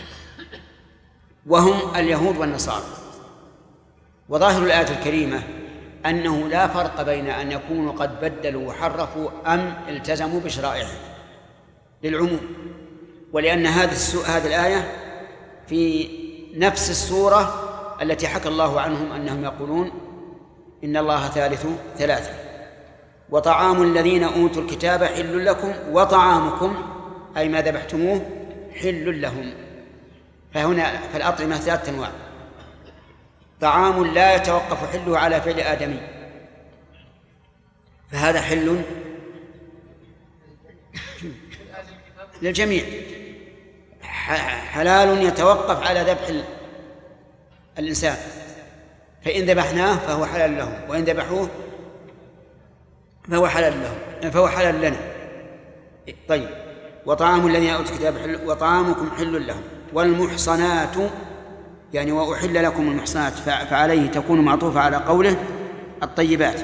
وهم اليهود والنصارى. وظاهر الآية الكريمة أنه لا فرق بين أن يكونوا قد بدلوا وحرفوا أم التزموا بشرائعهم للعموم، ولأن هذه الآية في نفس السورة التي حكى الله عنهم أنهم يقولون إن الله ثالث ثلاثة. وطعام الذين أوتوا الكتاب حل لكم وطعامكم أي ما ذبحتموه حل لهم. فهنا فالأطعمة ثلاثة أنواع: طعام لا يتوقف حله على فعل آدمي فهذا حل للجميع، حلال يتوقف على ذبح الإنسان، فإن ذبحناه فهو حلال لهم، وإن ذبحوه فهو حلال لنا. طيب، وطعام الذين أوتوا الكتاب حل وطعامكم حل لهم. والمحصنات يعني وأحل لكم المحصنات، فعليه تكون معطوفة على قوله الطيبات.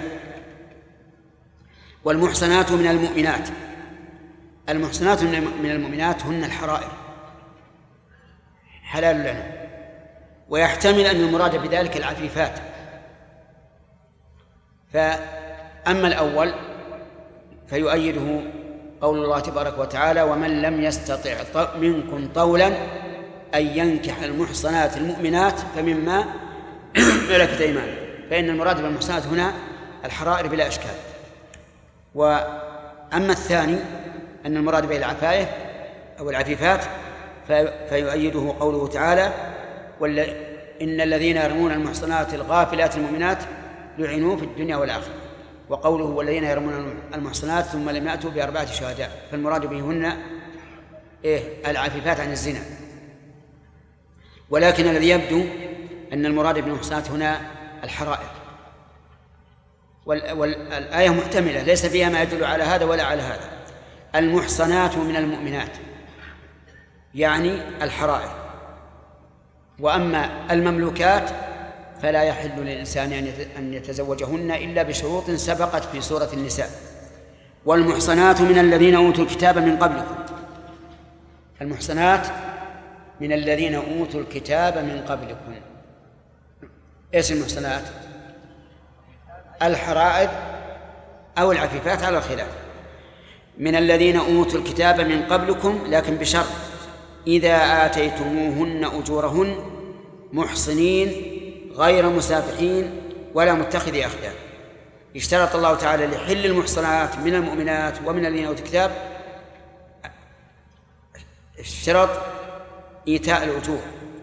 والمحصنات من المؤمنات، المحصنات من المؤمنات هن الحرائر حلال لنا، ويحتمل أن المراد بذلك العفيفات. فأما الأول فيؤيده قول الله تبارك وتعالى: ومن لم يستطع منكم طولا أن ينكح المحصنات المؤمنات فمما ملكت أيمانكم. فإن المراد بالمحصنات هنا الحرائر بلا إشكال. وأما الثاني أن المراد به العفاية أو العفيفات فيؤيده قوله تعالى: إن الذين يرمون المحصنات الغافلات المؤمنات لعنوا في الدنيا والآخرة. وقوله: والذين يرمون المحصنات ثم لم يأتوا بأربعة شهداء، فالمراد بهن العفيفات عن الزنا. ولكن الذي يبدو أن المراد بالمحصنات هنا الحرائر، والآية محتملة ليس فيها ما يدل على هذا ولا على هذا. المحصنات من المؤمنات يعني الحرائر، وأما المملوكات فلا يحل للإنسان أن يتزوجهن إلا بشروط سبقت في سورة النساء. والمحصنات من الذين أوتوا الكتاب من قبلكم، المحصنات من الذين أوتوا الكتاب من قبلكم. إيش المحصنات؟ الحرائر أو العفيفات على الخلاف. من الذين أوتوا الكتاب من قبلكم، لكن بشرط إذا آتيتموهن أجورهن محصنين غير مسافحين ولا متخذي أخدان. اشترط الله تعالى لحل المحصنات من المؤمنات ومن الذين أوتوا الكتاب اشترط إيتاء الأجور،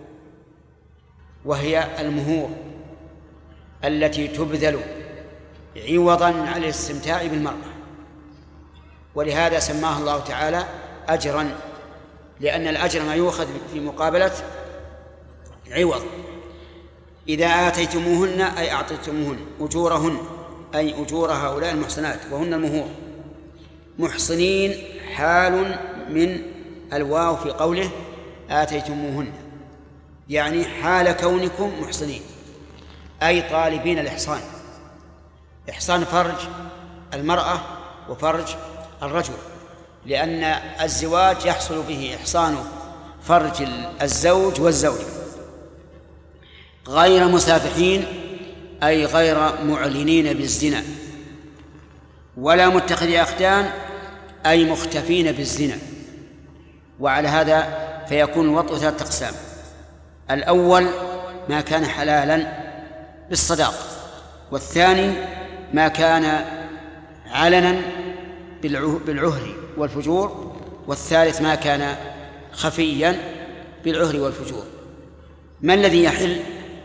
وهي المهور التي تبذل عوضا عن الاستمتاع بالمرأة، ولهذا سماها الله تعالى أجرا، لأن الأجر ما يؤخذ في مقابلة عوض. إذا آتيتموهن أي أعطيتموهن أجورهن، أي أجور هؤلاء المحصنات وهن المهور. محصنين حال من الواو في قوله آتيتموهن، يعني حال كونكم محصنين، أي طالبين الإحصان. إحصان فرج المرأة وفرج الرجل، لأن الزواج يحصل به إحصان فرج الزوج والزوجة. غير مسافحين أي غير معلنين بالزنا، ولا متخذي أخدان أي مختفين بالزنا. وعلى هذا فيكون الوطء 3 أقسام: الأول ما كان حلالا بالصداق، والثاني ما كان علنا بالعهر والفجور، والثالث ما كان خفيا بالعهر والفجور. ما الذي يحل؟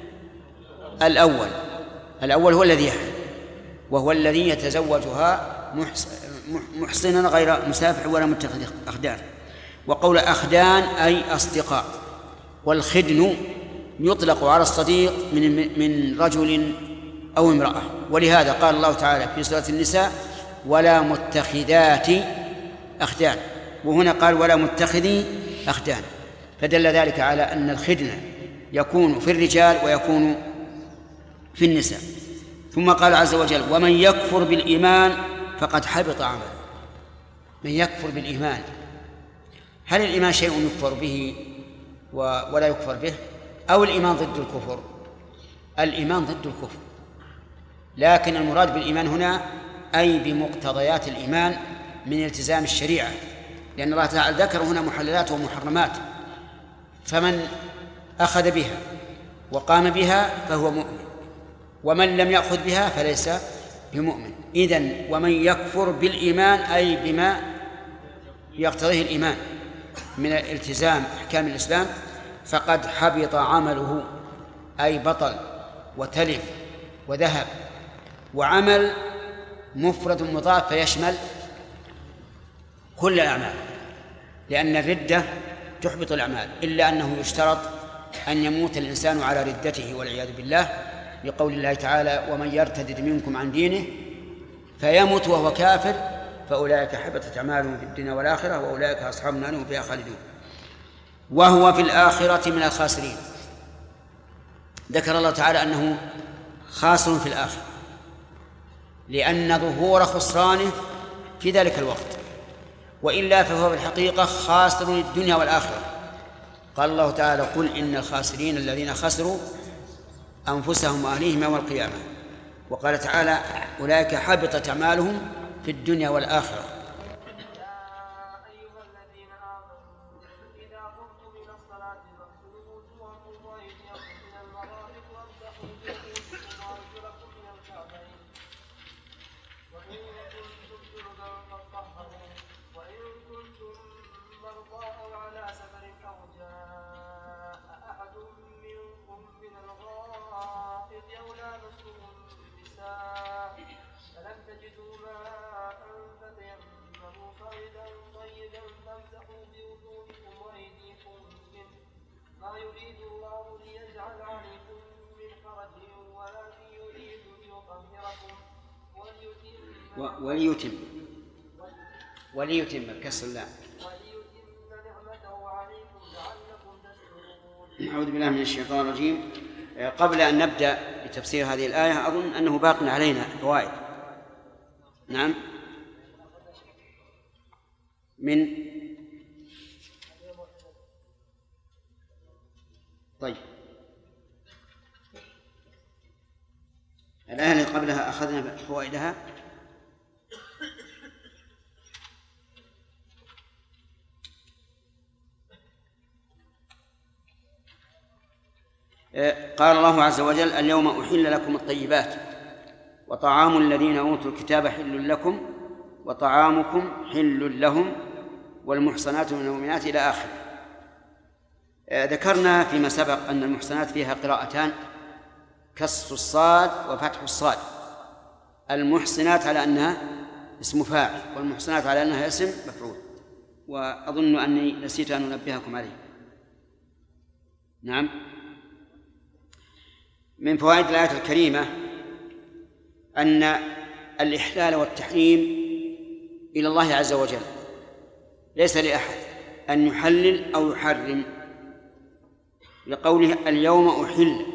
الأول هو الذي يحل، وهو الذي يتزوجها محصنا غير مسافح ولا متخذ أخدان. وقول أخدان أي أصدقاء، والخدن يطلق على الصديق من رجل أو امرأة، ولهذا قال الله تعالى في سورة النساء ولا متخذات أخدان، وهنا قال ولا متخذي أخدان، فدل ذلك على أن الخدن يكون في الرجال ويكون في النساء. ثم قال عز وجل ومن يكفر بالإيمان فقد حبط عمله. من يكفر بالإيمان، هل الإيمان شيء يكفر به ولا يكفر به، أو الإيمان ضد الكفر؟ الإيمان ضد الكفر، لكن المراد بالإيمان هنا أي بمقتضيات الإيمان من التزام الشريعة، لأن الله تعالى ذكر هنا محللات ومحرمات، فمن أخذ بها وقام بها فهو مؤمن، ومن لم يأخذ بها فليس بمؤمن. إذن ومن يكفر بالإيمان أي بما يقتضيه الإيمان من التزام أحكام الإسلام فقد حبط عمله، أي بطل وتلف وذهب. وعمل مفرد مضاف فيشمل كل الأعمال، لأن الردة تحبط الأعمال، إلا أنه يشترط أن يموت الإنسان على ردته والعياذ بالله، لقول الله تعالى ومن يرتد منكم عن دينه فيمت وهو كافر فأولئك حبطت أعمالهم في الدنيا والآخرة وأولئك أصحاب النار هم فيها خالدون وهو في الآخرة من الخاسرين. ذكر الله تعالى أنه خاسر في الآخرة لأن ظهور خسرانه في ذلك الوقت، وإلا فهو في الحقيقة خاسر للدنيا والآخرة. قال الله تعالى قل إن الخاسرين الذين خسروا أنفسهم وأهليهم يوم القيامة. وقال تعالى أولئك حبطت أعمالهم في الدنيا والآخرة. يريد الله وليتم بكسر اللام. أعوذ بالله من الشيطان الرجيم. قبل أن نبدأ بتفسير هذه الآية أظن أنه باق علينا فوائد. نعم. من طيب الآية اللي قبلها أخذنا فوائدها. قال الله عز وجل: اليوم أحل لكم الطيبات وطعام الذين أوتوا الكتاب حل لكم وطعامكم حل لهم والمحصنات من المؤمنات إلى آخر. ذكرنا فيما سبق أن المحصنات فيها قراءتان: كسر الصاد وفتح الصاد. المحصنات على أنها اسم فاعل والمحصنات على أنها اسم مفعول، وأظن أني نسيت أن أنبهكم عليه. نعم. من فوائد الآية الكريمة أن الإحلال والتحريم إلى الله عز وجل، ليس لأحد أن يحلل أو يحرم، لقوله: اليوم أحل،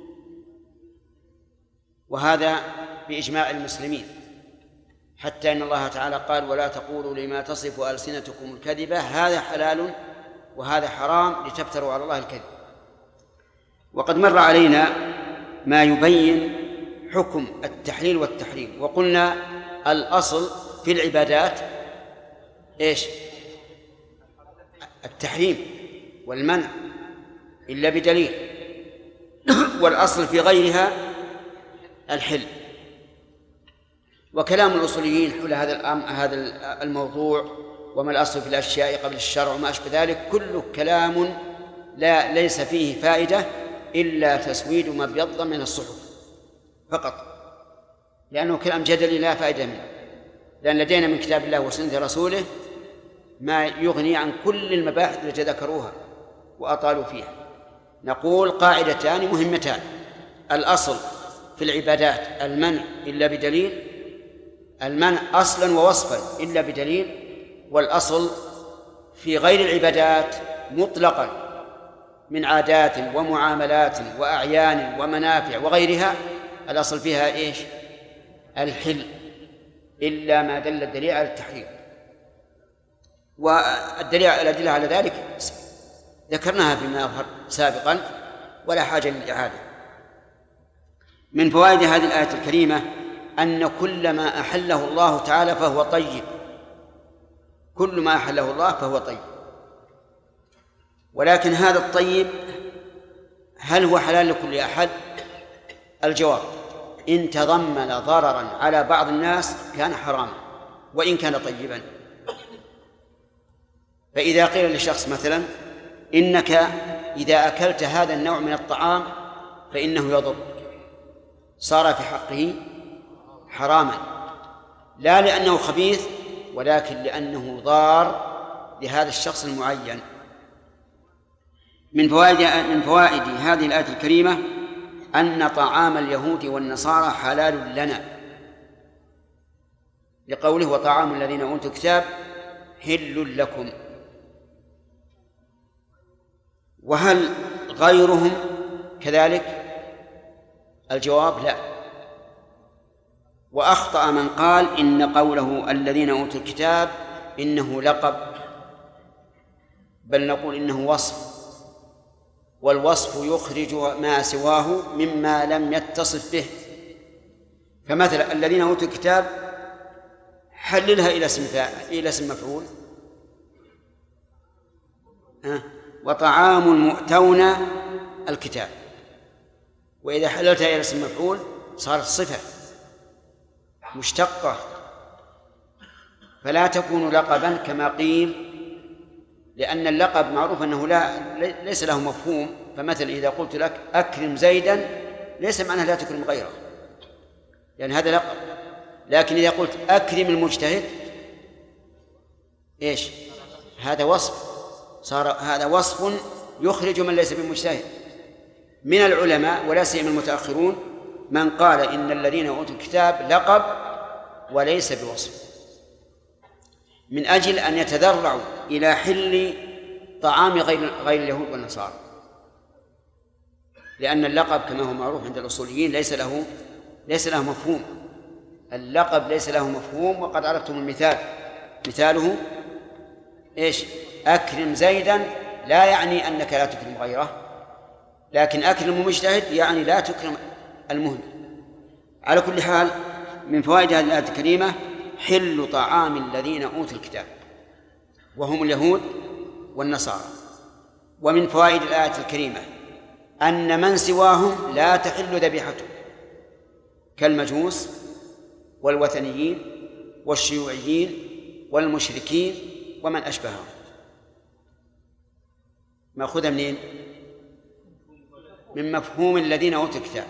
وهذا بإجماع المسلمين، حتى إن الله تعالى قال: ولا تقولوا لما تصف ألسنتكم الكذبة هذا حلال وهذا حرام لتفتروا على الله الكذب. وقد مر علينا ما يبين حكم التحليل والتحريم، وقلنا الأصل في العبادات إيش؟ التحريم والمنع إلا بدليل، والأصل في غيرها الحل. وكلام الأصوليين حول هذا الموضوع وما الأصل في الأشياء قبل الشرع وما أشبه ذلك كله كلام ليس فيه فائدة إلا تسويد ما ابيض من الصحف فقط، لأنه كلام جدلي لا فائدة منه، لأن لدينا من كتاب الله وسنة رسوله ما يغني عن كل المباحث التي ذكروها وأطالوا فيها. نقول قاعدتان مهمتان: الأصل في العبادات المنع إلا بدليل، المنع أصلا ووصفا إلا بدليل، والأصل في غير العبادات مطلقا من عادات ومعاملات وأعيان ومنافع وغيرها الأصل فيها إيش؟ الحل، إلا ما دل الدليل على التحريم. والأدلة على ذلك ذكرناها فيما أظهر سابقا ولا حاجة للإعادة. من فوائد هذه الآية الكريمة أن كل ما أحله الله تعالى فهو طيب، كل ما أحله الله فهو طيب، ولكن هذا الطيب هل هو حلال لكل أحد؟ الجواب: إن تضمن ضررا على بعض الناس كان حراما وإن كان طيبا. فإذا قيل لشخص مثلا: إنك إذا أكلت هذا النوع من الطعام فإنه يضر، صار في حقه حراما، لا لأنه خبيث ولكن لأنه ضار لهذا الشخص المعين. من فوائد هذه الآية الكريمة أن طعام اليهود والنصارى حلال لنا، لقوله: وطعام الذين أوتوا الكتاب حل لكم. وهل غيرهم كذلك؟ الجواب: لا. وأخطأ من قال إن قوله الذين أوتوا الكتاب إنه لقب، بل نقول إنه وصف، والوصف يخرج ما سواه مما لم يتصف به. فمثلا الذين أوتوا الكتاب حللها إلى اسم مفعول، وطعام المؤتون الكتاب، وإذا حللتها إلى اسم مفعول صارت صفة مشتقة فلا تكون لقبا كما قيل، لأن اللقب معروف أنه ليس له مفهوم. فمثل إذا قلت لك أكرم زيدا ليس معناه لا تكرم غيره، يعني هذا لقب. لكن إذا قلت أكرم المجتهد إيش؟ هذا وصف، صار هذا وصف يخرج من ليس بمجتهد. من العلماء ولا سيما المتأخرون من قال إن الذين أوتوا الكتاب لقب وليس بوصف، من أجل أن يتذرعوا إلى حل طعام غير اليهود والنصارى، لأن اللقب كما هو معروف عند الأصوليين ليس له مفهوم. اللقب ليس له مفهوم، وقد عرفتم المثال، مثاله إيش؟ أكرم زيدا لا يعني أنك لا تكرم غيره، لكن أكرم مجتهد يعني لا تكرم المهمل. على كل حال، من فوائد هذه الآية الكريمة حل طعام الذين أوتوا الكتاب وهم اليهود والنصارى. ومن فوائد الآية الكريمة أن من سواهم لا تحل ذبيحته، كالمجوس والوثنيين والشيوعيين والمشركين ومن أشبههم. مأخوذة منين؟ من مفهوم الذين أوتوا الكتاب.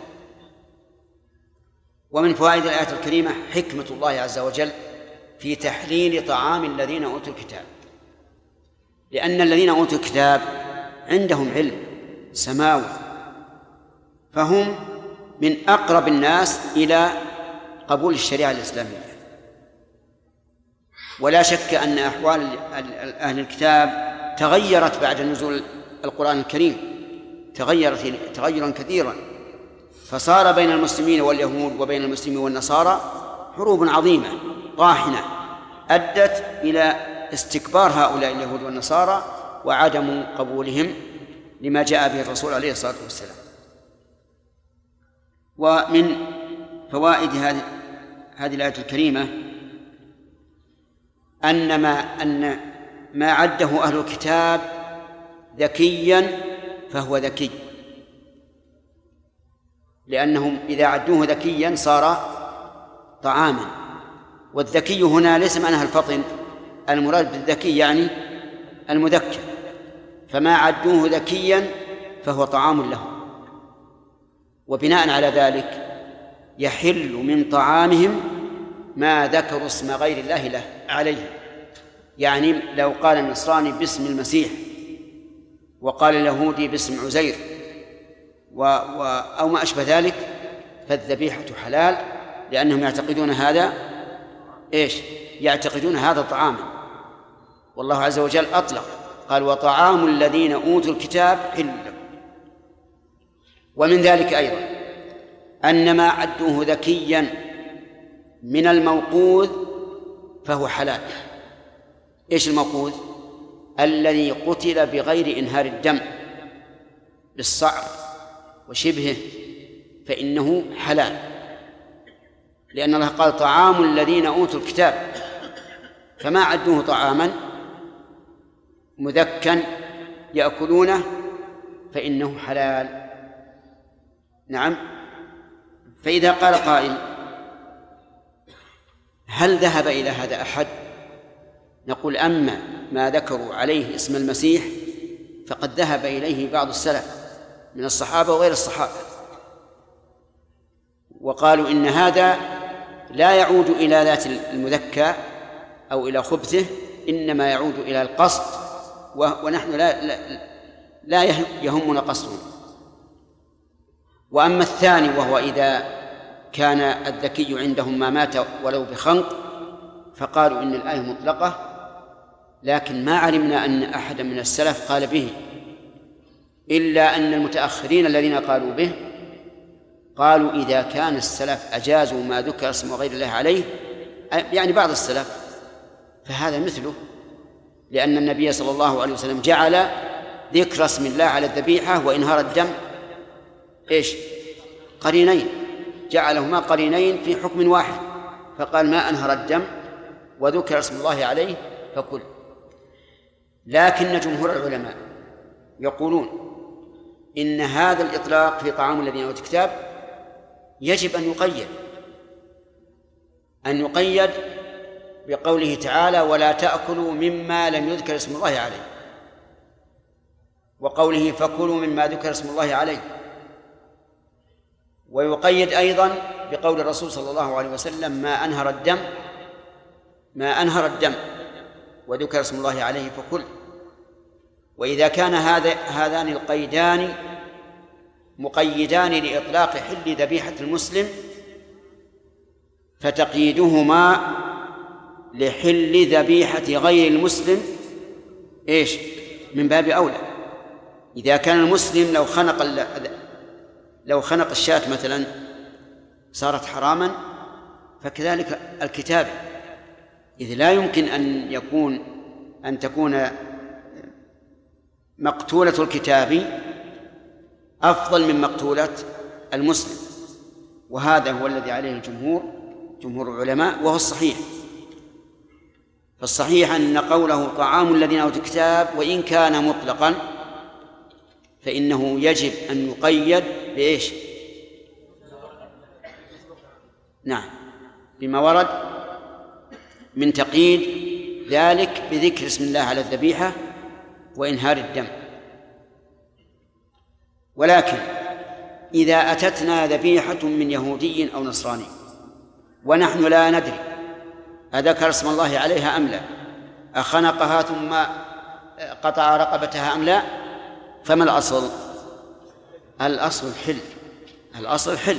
ومن فوائد الآية الكريمة حكمة الله عز وجل في تحليل طعام الذين أوتوا الكتاب، لأن الذين أوتوا الكتاب عندهم علم سماوي، فهم من أقرب الناس إلى قبول الشريعة الإسلامية. ولا شك أن أحوال أهل الكتاب تغيرت بعد نزول القرآن الكريم، تغيرت تغيرا كثيرا، فصار بين المسلمين واليهود وبين المسلمين والنصارى حروب عظيمة طاحنة أدت إلى استكبار هؤلاء اليهود والنصارى وعدم قبولهم لما جاء به الرسول عليه الصلاة والسلام. ومن فوائد هذه الآية الكريمة أن ما عده أهل الكتاب ذكيا فهو ذكي، لأنهم إذا عدوه ذكيا صار طعاما. والذكي هنا ليس معناها الفطن، المراد بالذكي يعني المذكر، فما عدوه ذكيا فهو طعام له. وبناء على ذلك يحل من طعامهم ما ذكروا اسم غير الله له عليه. يعني لو قال النصراني باسم المسيح وقال اليهودي باسم عزير أو ما أشبه ذلك فالذبيحة حلال، لأنهم يعتقدون هذا يعتقدون هذا طعاما. والله عز وجل أطلق قال وطعام الذين أوتوا الكتاب حل لكم. ومن ذلك أيضا أن ما عدوه ذكيا من الموقوذ فهو حلال. إيش الموقوذ؟ الذي قتل بغير إنهار الدم بالصعق وشبهه فإنه حلال، لأن الله قال طعام الذين أوتوا الكتاب، فما عدوه طعاما مذكا يأكلونه فإنه حلال. نعم. فإذا قال قائل هل ذهب إلى هذا أحد؟ نقول أما ما ذكروا عليه اسم المسيح فقد ذهب إليه بعض السلف من الصحابة وغير الصحابة، وقالوا إن هذا لا يعود إلى ذات المذكى أو إلى خبثه، إنما يعود إلى القصد، ونحن لا يهمنا قصده. وأما الثاني وهو إذا كان الذكي عندهم ما مات ولو بخنق فقالوا إن الآية مطلقة، لكن ما علمنا أن أحدا من السلف قال به، إلا أن المتأخرين الذين قالوا به قالوا إذا كان السلف أجازوا ما ذكر اسم غير الله عليه، يعني بعض السلف، فهذا مثله، لأن النبي صلى الله عليه وسلم جعل ذكر اسم الله على الذبيحة وإنهار الدم قرينين، جعلهما قرينين في حكم واحد، فقال ما أنهر الدم وذكر اسم الله عليه فكل. لكن جمهور العلماء يقولون إن هذا الإطلاق في طعام الذين أوتوا الكتاب يجب أن يقيد بقوله تعالى ولا تأكلوا مما لم يذكر اسم الله عليه، وقوله فكلوا مما ذكر اسم الله عليه، ويقيد أيضا بقول الرسول صلى الله عليه وسلم ما أنهر الدم وذكر اسم الله عليه فكل. وإذا كان هذان القيدان مقيدان لإطلاق حل ذبيحة المسلم، فتقييدهما لحل ذبيحة غير المسلم إيش؟ من باب أولى. إذا كان المسلم لو خنق الشاة مثلا صارت حراما، فكذلك الكتاب، إذ لا يمكن أن تكون مقتولة الكتاب أفضل من مقتولة المسلم، وهذا هو الذي عليه جمهور العلماء، وهو الصحيح. فالصحيح أن قوله طعام الذين أوتوا الكتاب وإن كان مطلقا فإنه يجب أن يقيد بإيش؟ نعم، بما ورد من تقييد ذلك بذكر اسم الله على الذبيحة وإنهار الدم. ولكن إذا أتتنا ذبيحة من يهودي أو نصراني ونحن لا ندري أذكر اسم الله عليها أم لا، أخنقها ثم قطع رقبتها أم لا، فما الأصل؟ الأصل الحل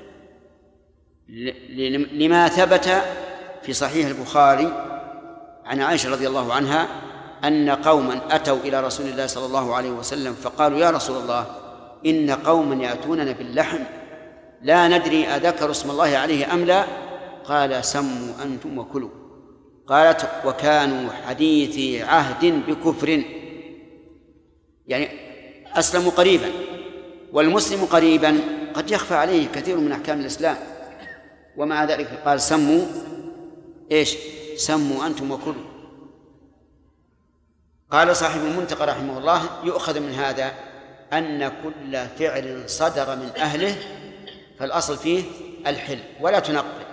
لما ثبت في صحيح البخاري عن عائشة رضي الله عنها أن قوما أتوا إلى رسول الله صلى الله عليه وسلم فقالوا: يا رسول الله، إن قوما يأتوننا باللحم لا ندري أذكر اسم الله عليه أم لا. قال: سموا أنتم وكلوا. قالت: وكانوا حديثي عهد بكفر، يعني أسلموا قريبا، والمسلم قريبا قد يخفى عليه كثير من أحكام الإسلام، ومع ذلك قال: سموا إيش؟ سموا أنتم وكلوا. قال صاحب المنتقى رحمه الله: يؤخذ من هذا أن كل فعل صدر من أهله فالأصل فيه الحل، ولا تنقب.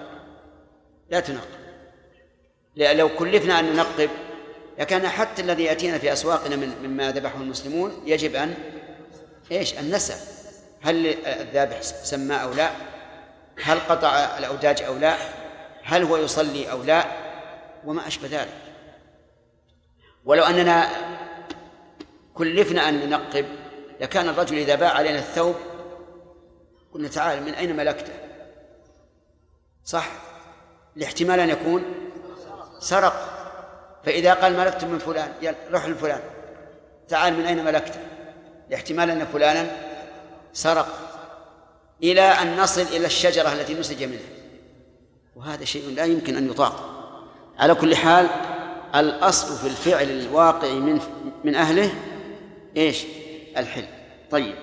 لو كلفنا أن ننقب لكان حتى الذي يأتينا في أسواقنا مما ذبحه المسلمون يجب أن نسأل: هل الذابح سمى أو لا؟ هل قطع الأوداج أو لا؟ هل هو يصلي أو لا؟ وما أشبه ذلك. ولو أننا كلفنا أن ننقب لكان الرجل إذا باع علينا الثوب قلنا: تعال، من أين ملكته؟ صح، الاحتمال أن يكون سرق. فإذا قال: ملكت من فلان، يلا روح لفلان، تعال، من أين ملكته؟ الاحتمال أن فلانا سرق، إلى أن نصل إلى الشجرة التي نسج منها، وهذا شيء لا يمكن أن يطاق. على كل حال الأصل في الفعل الواقع من أهله إيش؟ الحل. طيب،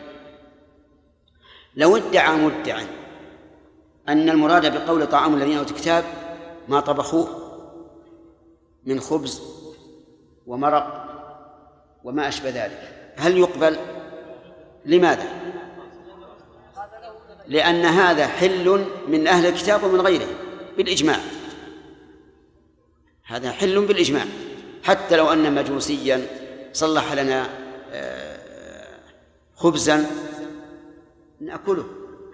لو ادعى مدعي أن المراد بقول طعام الذين أوتوا الكتاب ما طبخوه من خبز ومرق وما أشبه ذلك، هل يقبل؟ لماذا؟ لأن هذا حل من أهل الكتاب ومن غيرهم بالإجماع، هذا حل بالإجماع، حتى لو أن مجوسيا صلح لنا خبزا نأكله.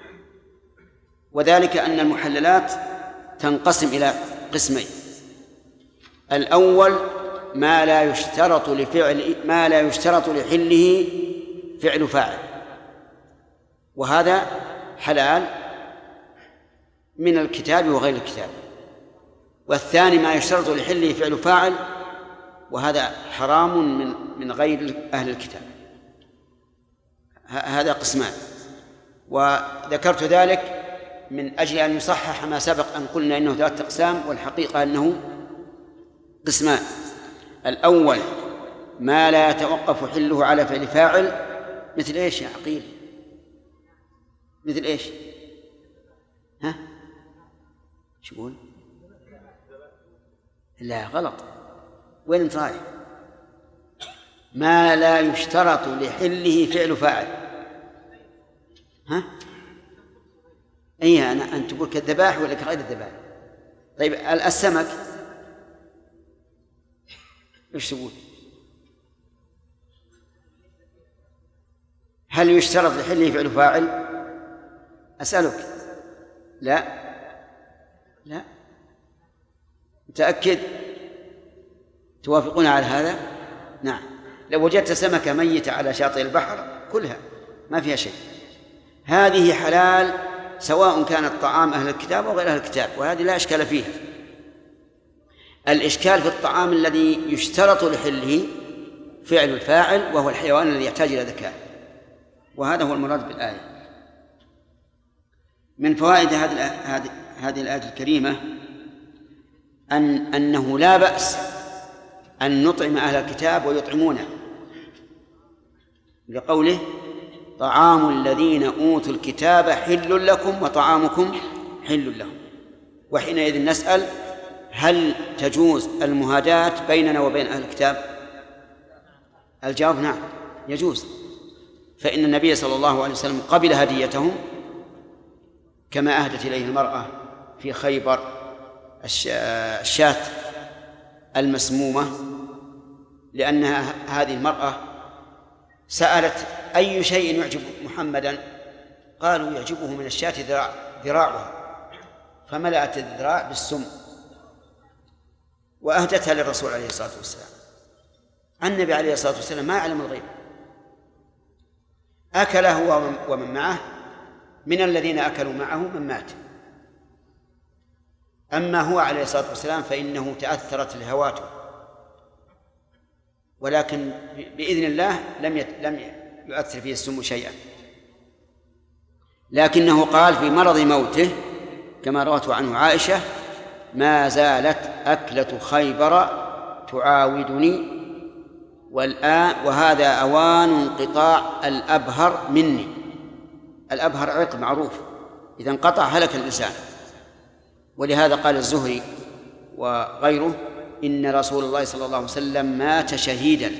وذلك أن المحللات تنقسم إلى قسمين: الأول ما لا يشترط لحله فعل فاعل، وهذا حلال من الكتاب وغير الكتاب. والثاني ما يشترط لحله فعل فاعل، وهذا حرام من غير أهل الكتاب. هذا قسمان، وذكرت ذلك من أجل أن يصحح ما سبق أن قلنا إنه 3 أقسام، والحقيقة أنه قسمان: الأول ما لا يتوقف حله على فعل فاعل، مثل إيش يا عقيل؟ مثل إيش؟ ها؟ شو يقول؟ لا، غلط. وين أنت رايح؟ ما لا يشترط لحله فعل فاعل. ها؟ أي أنت تقول كالذبائح ولا كغير الذبائح؟ طيب، السمك إيش تقول؟ هل يشترط لحله فعل فاعل؟ أسألك. لا، متأكد؟ توافقون على هذا؟ نعم. لو وجدت سمكة ميتة على شاطئ البحر كلها، ما فيها شيء، هذه حلال سواء كان الطعام أهل الكتاب أو غير أهل الكتاب، وهذه لا إشكال فيها. الإشكال في الطعام الذي يشترط لحله فعل الفاعل، وهو الحيوان الذي يحتاج إلى ذكاء، وهذا هو المراد بالآية. من فوائد هذه الآية الكريمة أنه لا بأس أن نطعم أهل الكتاب ويطعمونه، لقوله طعام الذين أوتوا الكتاب حل لكم وطعامكم حل لهم. وحينئذ نسأل: هل تجوز المهاداة بيننا وبين أهل الكتاب؟ الجواب نعم، يجوز، فإن النبي صلى الله عليه وسلم قبل هديتهم كما أهدت إليه المرأة في خيبر الشاة المسمومة، لأنها هذه المرأة سألت: أي شيء يعجب محمدا؟ قالوا: يعجبه من الشاة ذراعها، فملأت الذراع بالسم وأهدتها للرسول عليه الصلاة والسلام. النبي عليه الصلاة والسلام ما يعلم الغيب، أكل هو ومن معه، من الذين أكلوا معه من مات. أما هو عليه الصلاة والسلام فإنه تأثرت لهواته، ولكن بإذن الله لم يؤثر فيه السم شيئا، لكنه قال في مرض موته كما روته عنه عائشة: ما زالت أكلة خيبر تعاودني، وهذا أوان انقطاع الأبهر مني. الأبهر عرق معروف، إذا انقطع هلك الإنسان. ولهذا قال الزهري وغيره: إن رسول الله صلى الله عليه وسلم مات شهيدا.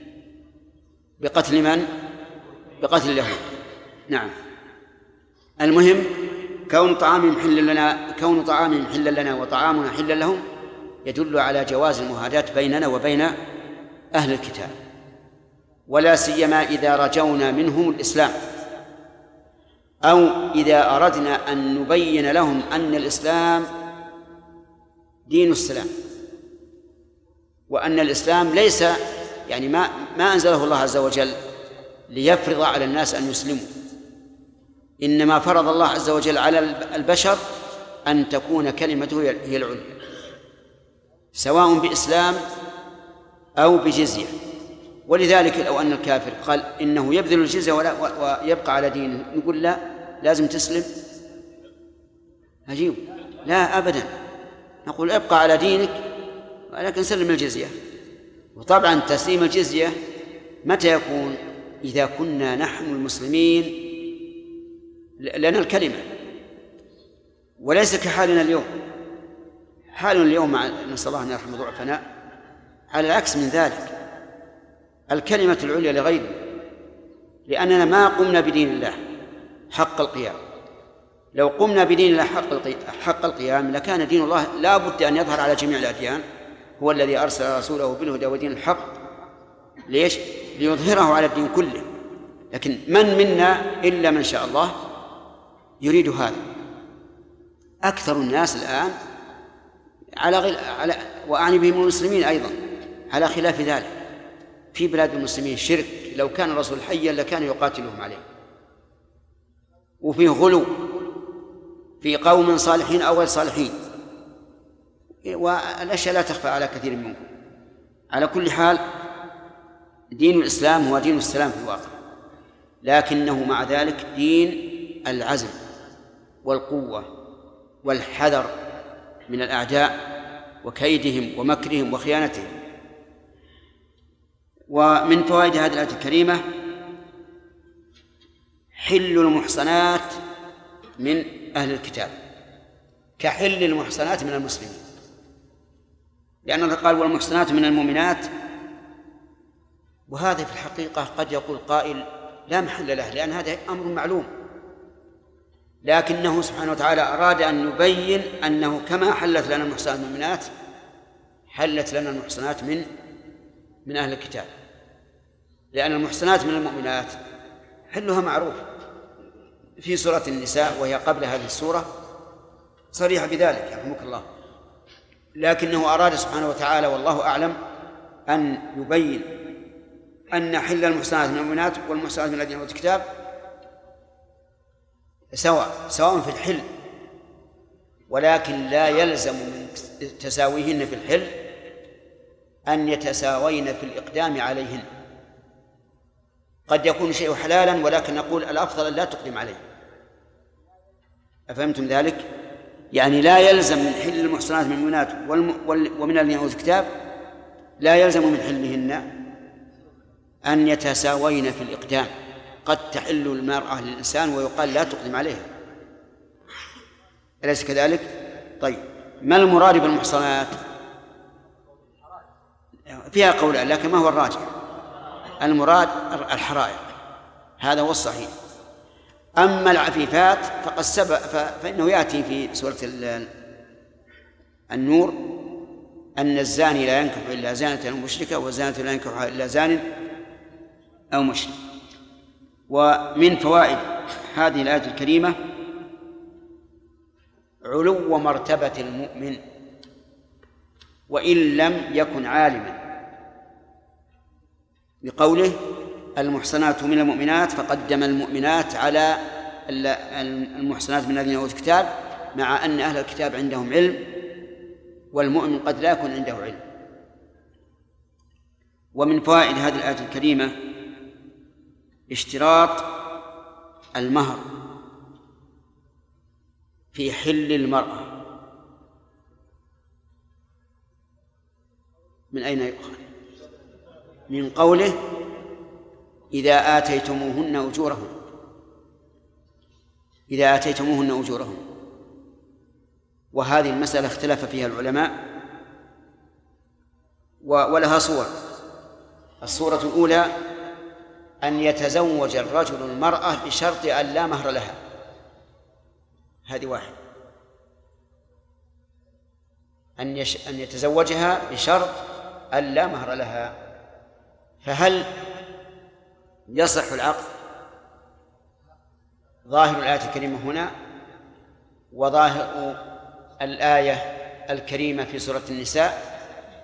بقتل من؟ بقتل اليهود. نعم. المهم كون طعامهم حلا لنا وطعامنا حلا لهم يدل على جواز المهاداة بيننا وبين أهل الكتاب، ولا سيما إذا رجونا منهم الإسلام، أو إذا أردنا أن نبين لهم أن الإسلام دين السلام، وأن الإسلام ليس يعني ما أنزله الله عز وجل ليفرض على الناس أن يسلموا، إنما فرض الله عز وجل على البشر أن تكون كلمته هي العليا، سواء بإسلام أو بجزية. ولذلك لو أن الكافر قال إنه يبذل الجزية ويبقى على دينه، نقول لا، لازم تسلم. عجيب، لا أبدا، نقول ابقى على دينك ولكن سلم الجزية. وطبعا تسليم الجزية متى يكون؟ إذا كنا نحن المسلمين لنا الكلمة، وليس كحالنا اليوم. حالنا اليوم نسأل الله أن يرحم ضعفنا على العكس من ذلك، الكلمة العليا لغيره، لأننا ما قمنا بدين الله حق القيام. لو قمنا بدين الله حق القيام لكان دين الله لا بد أن يظهر على جميع الأديان. هو الذي أرسل رسوله بالهدى ودين الحق، ليش؟ ليظهره على الدين كله. لكن من منا إلا من شاء الله يريد هذا. أكثر الناس الآن على وأعني بهم المسلمين أيضا على خلاف ذلك. في بلاد المسلمين شرك لو كان الرسول حيا لكان يقاتلهم عليه، وفيه غلو في قوم صالحين أو غير صالحين، والأشياء لا تخفى على كثير منكم. على كل حال دين الإسلام هو دين السلام في الواقع، لكنه مع ذلك دين العزم والقوة والحذر من الأعداء وكيدهم ومكرهم وخيانتهم. ومن فوائد هذه الآية الكريمة حل المحصنات من أهل الكتاب كحل المحصنات من المسلمين، لأن الله قال والمحصنات من المؤمنات، وهذا في الحقيقة قد يقول قائل لا محل له، لأن هذا أمر معلوم، لكنه سبحانه وتعالى أراد أن يبين أنه كما حلت لنا المحصنات من المؤمنات حلت لنا المحصنات من أهل الكتاب، لأن المحصنات من المؤمنات حلها معروف في سورة النساء، وهي قبل هذه السورة صريحة بذلك يرحمك الله، لكنه أراد سبحانه وتعالى والله أعلم أن يبين أن حل المحصنات من المؤمنات والمحصنات من الذين أوتوا الكتاب سواء في الحل، ولكن لا يلزم من تساويهن في الحل أن يتساوين في الإقدام عليهن. قد يكون شيء حلالا ولكن نقول الأفضل أن لا تقدم عليه. أفهمتم ذلك؟ يعني لا يلزم من حل المحصنات من المؤمنات ومن الذين أوتوا الكتاب، لا يلزم من حلهن أن يتساوين في الإقدام. قد تحل المرأة للإنسان ويقال لا تقدم عليها، أليس كذلك؟ طيب، ما المراد بالمحصنات؟ فيها قولان، لكن ما هو الراجح؟ المراد الحرائر، هذا هو الصحيح. أما العفيفات فقد سبق فإنه يأتي في سورة النور أن الزاني لا ينكح إلا زانة أو مشركة، والزانة لا ينكحها إلا زان أو مشرك. ومن فوائد هذه الآية الكريمة علو مرتبة المؤمن وإن لم يكن عالما، بقوله المحصنات من المؤمنات، فقدم المؤمنات على المحصنات من الذين أوتوا الكتاب، مع أن أهل الكتاب عندهم علم والمؤمن قد لا يكون عنده علم. ومن فوائد هذه الآية الكريمة اشتراط المهر في حل المرأة. من أين يؤخذ؟ من قوله إذا آتيتموهن أجورهن، إذا آتيتموهن أجورهن. وهذه المسألة اختلف فيها العلماء ولها صور. الصورة الأولى أن يتزوج الرجل المرأة بشرط أن لا مهر لها، هذه واحد، أن يتزوجها بشرط أن لا مهر لها. فهل يصح العقد؟ ظاهر الآية الكريمة هنا وظاهر الآية الكريمة في سورة النساء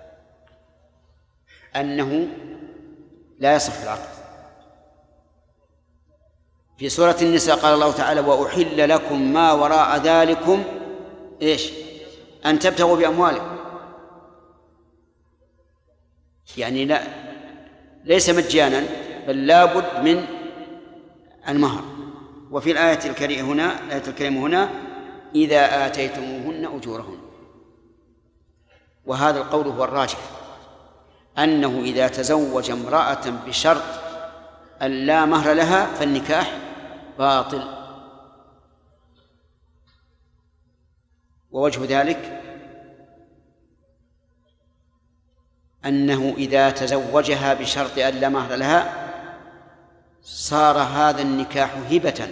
أنه لا يصح العقد. في سورة النساء قال الله تعالى وأحل لكم ما وراء ذلكم إيش؟ أن تبتغوا بأموالكم، يعني ليس مجانا بل لا بد من المهر. وفي الآية الكريمة هنا إذا آتيتموهن أجورهن. وهذا القول هو الراجح، أنه إذا تزوج امرأة بشرط أن لا مهر لها فالنكاح باطل. ووجه ذلك أنه إذا تزوجها بشرط أن لا مهر لها صار هذا النكاح هبة،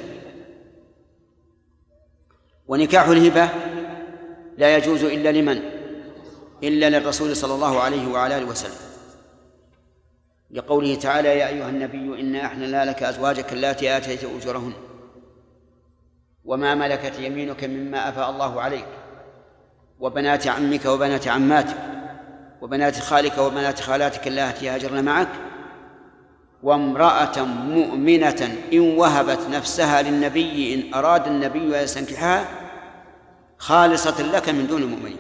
ونكاح الهبة لا يجوز إلا لمن؟ إلا للرسول صلى الله عليه وعلى آله وسلم، لقوله تعالى يا أيها النبي إنا أحللنا لك أزواجك اللاتي آتيت أجورهن وما ملكت يمينك مما أفاء الله عليك وبنات عمك وبنات عماتك وبنات خالك وبنات خالاتك اللاتي هاجرن معك وامرأة مؤمنة إن وهبت نفسها للنبي إن أراد النبي أن يستنكحها خالصة لك من دون المؤمنين.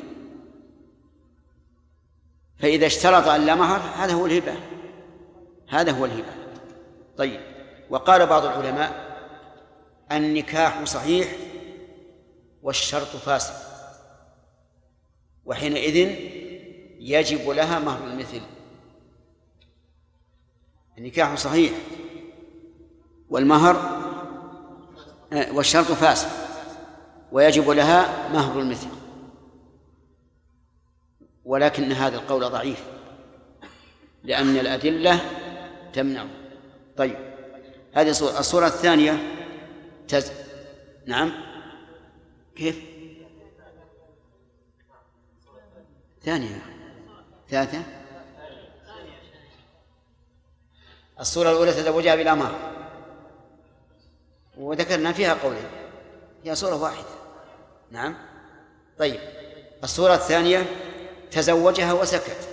فإذا اشترط أن لا مهر هذا هو الهبة، هذا هو الهبة. طيب، وقال بعض العلماء النكاح صحيح والشرط فاسد، وحينئذ يجب لها مهر المثل. النكاح صحيح والمهر والشرط فاسد ويجب لها مهر المثل، ولكن هذا القول ضعيف لأن الأدلة تمنع. طيب، هذه الصورة الثانية نعم، كيف؟ ثانية ثالثة. الصورة الأولى تزوجها بلا مهر وذكرنا فيها قولين، هي صورة واحدة. نعم. طيب، الصورة الثانية تزوجها وسكت،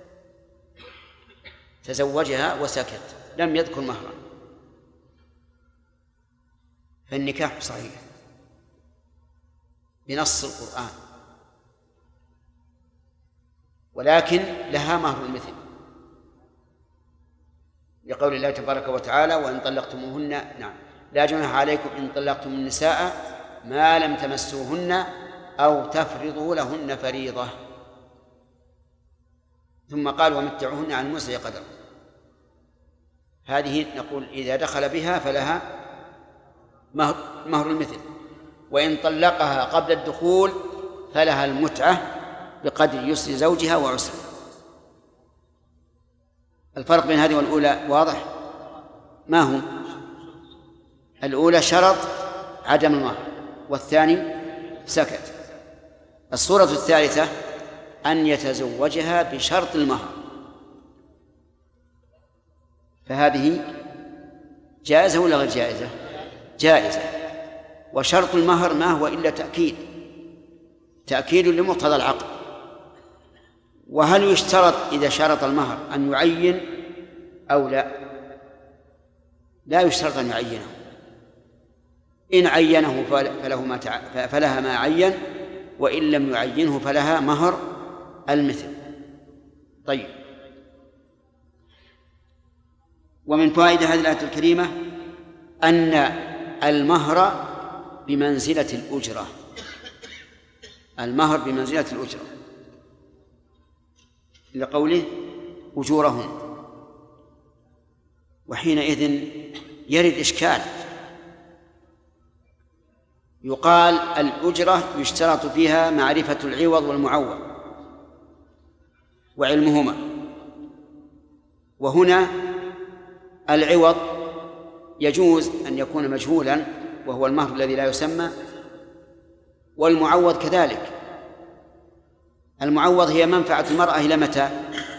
تزوجها وسكت لم يذكر مهرا، فالنكاح صحيح بنص القرآن، ولكن لها مهر المثل، لقول الله تبارك وتعالى: وإن طلقتموهن لا جناح عليكم إن طلقتم النساء ما لم تمسوهن أو تفرضوا لهن فريضة. ثم قال: ومتعوهن على الموسع قدر. هذه نقول إذا دخل بها فلها مهر المثل، وإن طلقها قبل الدخول فلها المتعة بقدر يسر زوجها وعسره. الفرق بين هذه والأولى واضح؟ ما هو؟ الأولى شرط عدم المهر، والثاني سكت. الصورة الثالثة أن يتزوجها بشرط المهر، فهذه جائزة ولا غير جائزة؟ جائزة. وشرط المهر ما هو إلا تأكيد لمقتضى العقد. وهل يشترط إذا شرط المهر أن يعين أو لا؟ لا يشترط أن يعينه، إن عينه فلها ما عين، وإن لم يعينه فلها مهر المثل. طيب، ومن فوائد هذه الآية الكريمة أن المهر بمنزلة الأجرة، المهر بمنزلة الأجرة، لقوله: أجورهن. وحينئذ يرد إشكال، يقال الأجرة يشترط فيها معرفة العوض والمعوض وعلمهما، وهنا العوض يجوز أن يكون مجهولا وهو المهر الذي لا يسمى، والمعوض كذلك. المعوض هي منفعة المرأة إلى متى؟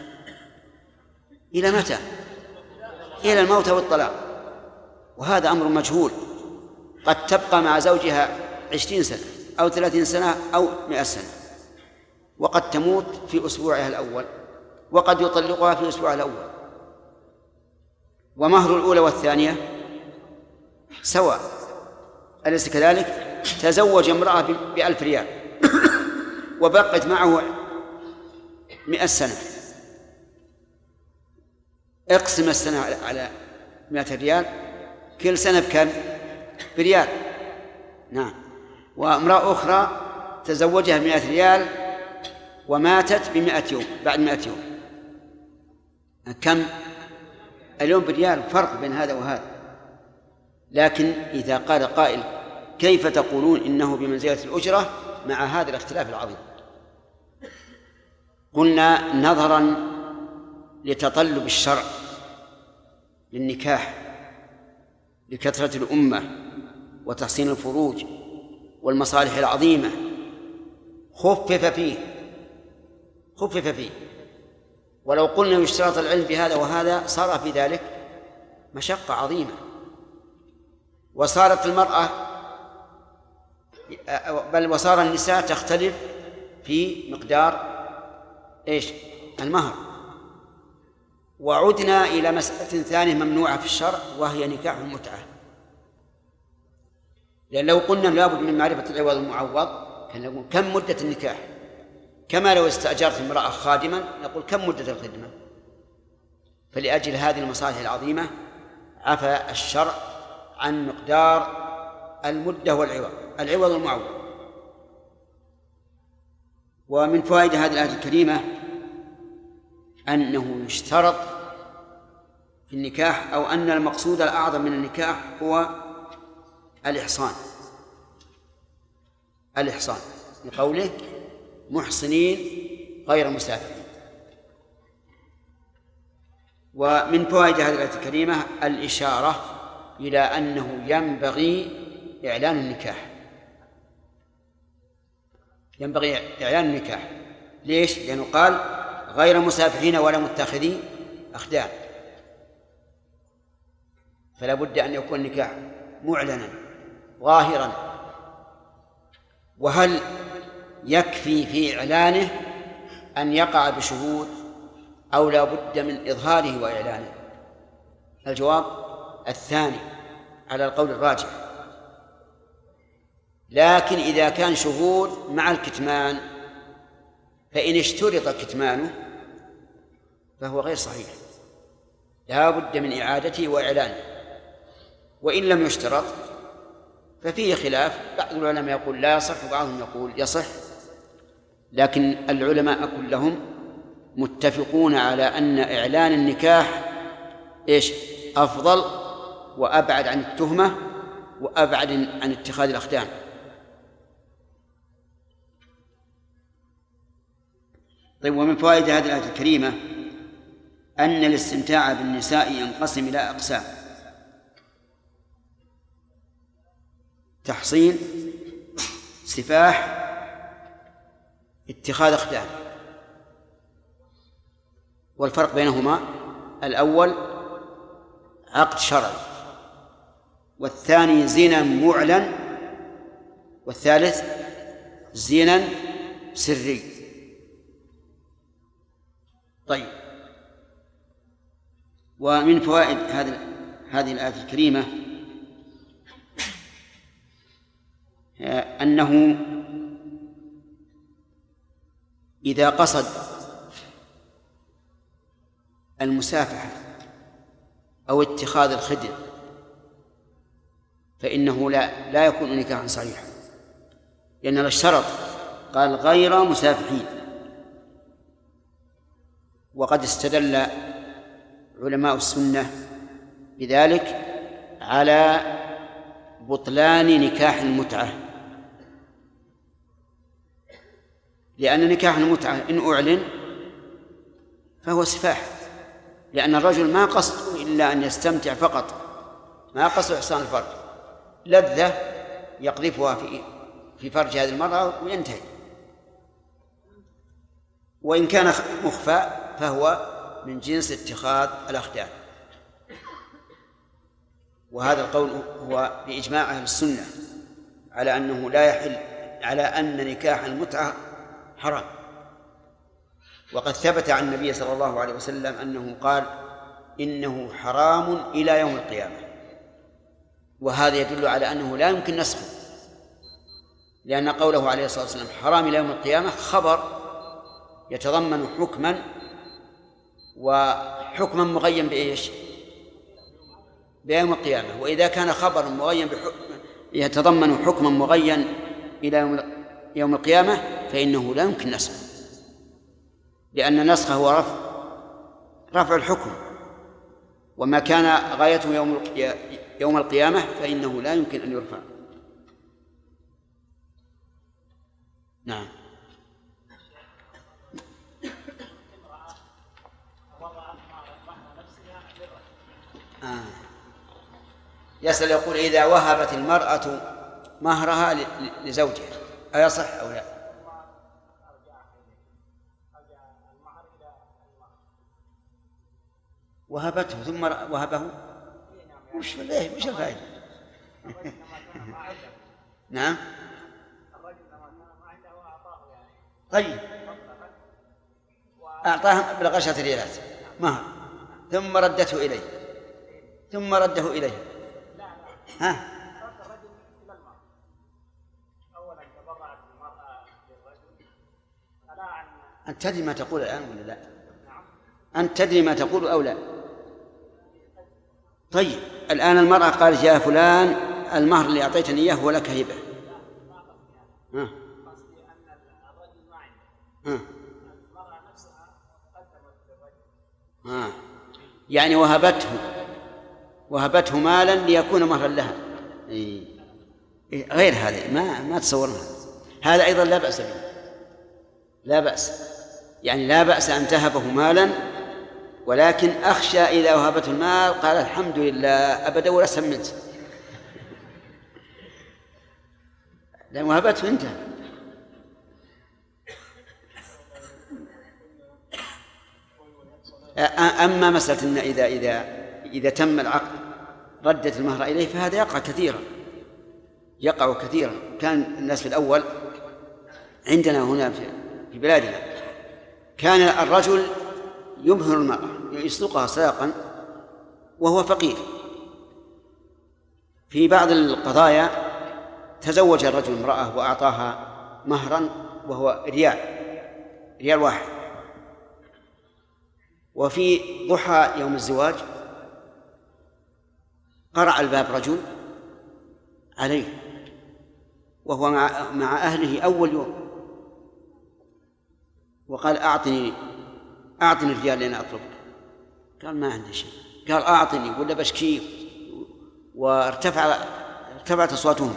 إلى متى؟ إلى الموت والطلاق، وهذا أمر مجهول. قد تبقى مع زوجها 20 سنة أو 30 سنة أو 100 سنة، وقد تموت في أسبوعها الأول، وقد يطلقها في أسبوعها الأول. ومهر الأولى والثانية سواء، أليس كذلك؟ تزوج امرأة ب1000 ريال وبقت معه 100 سنة، اقسم السنة على 100 ريال، كل سنة بكم؟ بريال. نعم. وامرأة أخرى تزوجها ب100 ريال وماتت ب100 يوم، بعد 100 يوم، كم اليوم بريال؟ فرق بين هذا وهذا. لكن إذا قال قائل: كيف تقولون إنه بمنزلة الأجرة مع هذا الاختلاف العظيم؟ قلنا: نظرا لتطلب الشرع للنكاح، لكثرة الأمة وتحسين الفروج والمصالح العظيمة، خفف فيه. ولو قلنا يشترط العلم بهذا وهذا صار في ذلك مشقة عظيمة، وصارت المرأة بل وصار النساء تختلف في مقدار المهر. وعدنا إلى مسألة ثانية ممنوعة في الشرع، وهي نكاح المتعة. لأن لو قلنا لابد من معرفة العوض والمعوض كان نقول كم مدة النكاح، كما لو استأجرت امرأة خادما نقول كم مدة الخدمة. فلأجل هذه المصالح العظيمة عفى الشرع عن مقدار المدة والعوض والمعوض. ومن فوائد هذه الآية الكريمة أنه يشترط في النكاح، أو أن المقصود الأعظم من النكاح هو الإحصان، لقوله: محصنين غير مسافرين. ومن فوائد هذه الآية الكريمة الإشارة إلى أنه ينبغي إعلان النكاح. ليش؟ لأنه قال: غير مسافحين ولا متخذي أخدان. فلا بد أن يكون النكاح معلنا ظاهرا. وهل يكفي في إعلانه أن يقع بشهود أو لا بد من إظهاره وإعلانه؟ الجواب الثاني على القول الراجح. لكن إذا كان شهود مع الكتمان فإن اشترط كتمانه فهو غير صحيح، لا بد من إعادته وإعلانه. وإن لم يشترط ففيه خلاف، بعض العلماء يقول لا يصح وبعضهم يقول يصح، لكن العلماء كلهم متفقون على أن إعلان النكاح أفضل وأبعد عن التهمة وأبعد عن اتخاذ الأخدان. طيب، ومن فوائد هذه الآية الكريمة أن الاستمتاع بالنساء ينقسم إلى أقسام: تحصين، سفاح، اتخاذ أخدان. والفرق بينهما: الأول عقد شرعي، والثاني زنا معلن، والثالث زنا سري. طيب، ومن فوائد هذه الآية الكريمة أنه إذا قصد المسافحة أو اتخاذ الخدر فإنه لا يكون نكاحا صحيحا، لأن الشرط قال غير مسافحين. وقد استدل علماء السنة بذلك على بطلان نكاح المتعة، لأن نكاح المتعة إن أعلن فهو سفاح، لأن الرجل ما قصده إلا أن يستمتع فقط، ما قصده إحصان الفرج، لذة يقذفها في فرج هذه المرأة وينتهي. وإن كان مخفى فهو من جنس اتخاذ الأخدان. وهذا القول هو بإجماع أهل السنة على أنه لا يحل، على أن نكاح المتعة حرام. وقد ثبت عن النبي صلى الله عليه وسلم أنه قال إنه حرام إلى يوم القيامة، وهذا يدل على أنه لا يمكن نسخه، لأن قوله عليه الصلاة والسلام حرام إلى يوم القيامة خبر يتضمن حكما، وحكما مغيم بإيش؟ بيوم القيامة. وإذا كان خبر مغيم يتضمن حكما مغيم إلى يوم القيامة فإنه لا يمكن نسخه، لأن نسخه هو رفع الحكم، وما كان غايته يوم القيامة فإنه لا يمكن أن يرفع. نعم. يسأل يقول إذا وهبت المرأة مهرها لزوجها أيصح أو لا؟ وهبته ثم وهبه، وش الفائدة؟ نعم. طيب، أعطاه بالغشة ريالات مهر ثم ردته إليه ثم رده إليه. ها؟ أنت تدري ما تقول الآن ولا لا؟ أنت تدري ما تقول أو لا؟ طيب، الآن المرأة قالت يا فلان المهر اللي أعطيتني إياه هو لك هبة. ها؟ ها؟ يعني وهبته مالا ليكون مهرا لها. غير هذا ما تصورنا. هذا أيضا لا بأس به، لا بأس، يعني لا بأس أن تهبه مالا، ولكن أخشى إذا وهبته المال قال الحمد لله أبدا ولا سمنت، لأن وهبته انتهى. أما مسألة أن إذا تم العقد ردت المهر إليه فهذا يقع كثيرا. كان الناس في الأول عندنا هنا في بلادنا كان الرجل يمهر المرأة يسلقها سلاقا وهو فقير. في بعض القضايا تزوج الرجل امرأة وأعطاها مهرا وهو ريال واحد، وفي ضحى يوم الزواج قرع الباب رجل عليه وهو مع أهله أول يوم، وقال أعطني الريال لأن أطلبك. قال ما عندي شيء. قال أعطني ولا بشكيه. وارتفعت أصواتهم.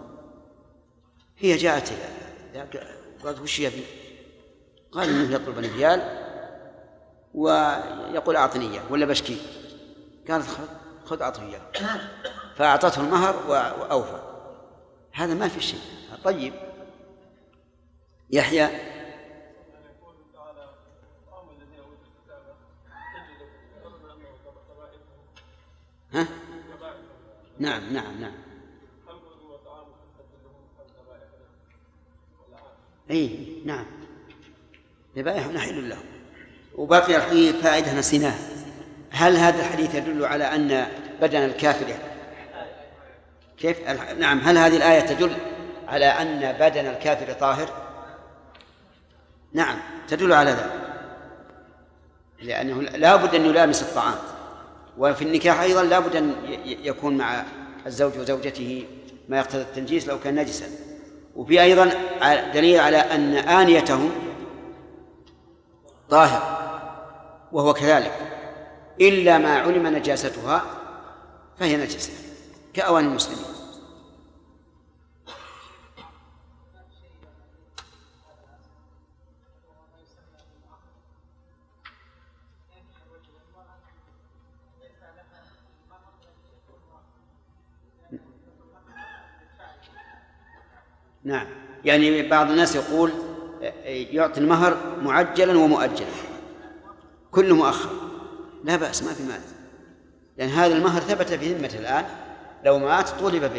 هي جاءت قالت وش يبي؟ قال إنه يطلب الريال ويقول أعطني إياه ولا بشكيه. قالت خذ أعطني إياه، فأعطته المهر وأوفى. هذا ما في شيء طيب. يحيى ها؟ نعم. أي نعم، ذبائح نحل لهم. وبقي الحديث فائدة نسيناه. هل هذا الحديث يدل على أن بدن الكافر كيف؟ نعم. هل هذه الآية تدل على أن بدن الكافر طاهر؟ نعم تدل على ذلك، لأنه لا بد أن يلامس الطعام. وفي النكاح أيضا لا بد أن يكون مع الزوج وزوجته ما يقتضي التنجيس لو كان نجسا. وفي أيضا دليل على أن آنيتهم طاهر وهو كذلك، إلا ما علم نجاستها فهي نجسة كأواني المسلمين. نعم، يعني بعض الناس يقول يعطي المهر معجلا ومؤجلا كل مؤخر، لا بأس ما في مانع، لأن هذا المهر ثبت في ذمته الآن، لو مات طولب به.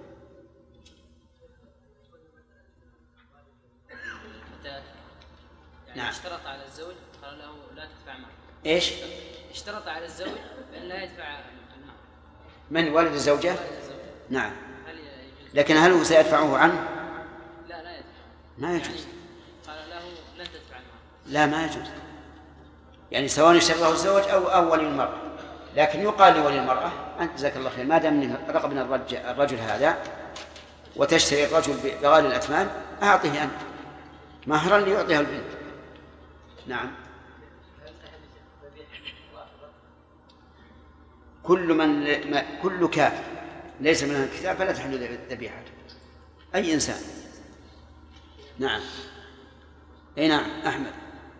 يعني نعم. اشترط على الزوج قال له لا تدفع مهر. ايش؟ اشترط على الزوج بأن لا يدفع المهر. من والد الزوجة؟ والد الزوجة. نعم. لكن هل هو سيدفعه عنه؟ لا يدفع. ما يجوز. يعني قال له لن تدفع المهر. لا ما يجوز، يعني سواء اشترطه الزوج أو ولي المرأة، لكن يقال لولي المرأة أنت جزاك الله خير ما دام رغبنا الرجل هذا وتشتري الرجل بغالي الأثمان أعطيه أنت مهرا ليعطيها البنت. نعم. كل كافر ليس من الكتاب فلا تحل ذبيحته أي إنسان. نعم. أي نعم أحمد.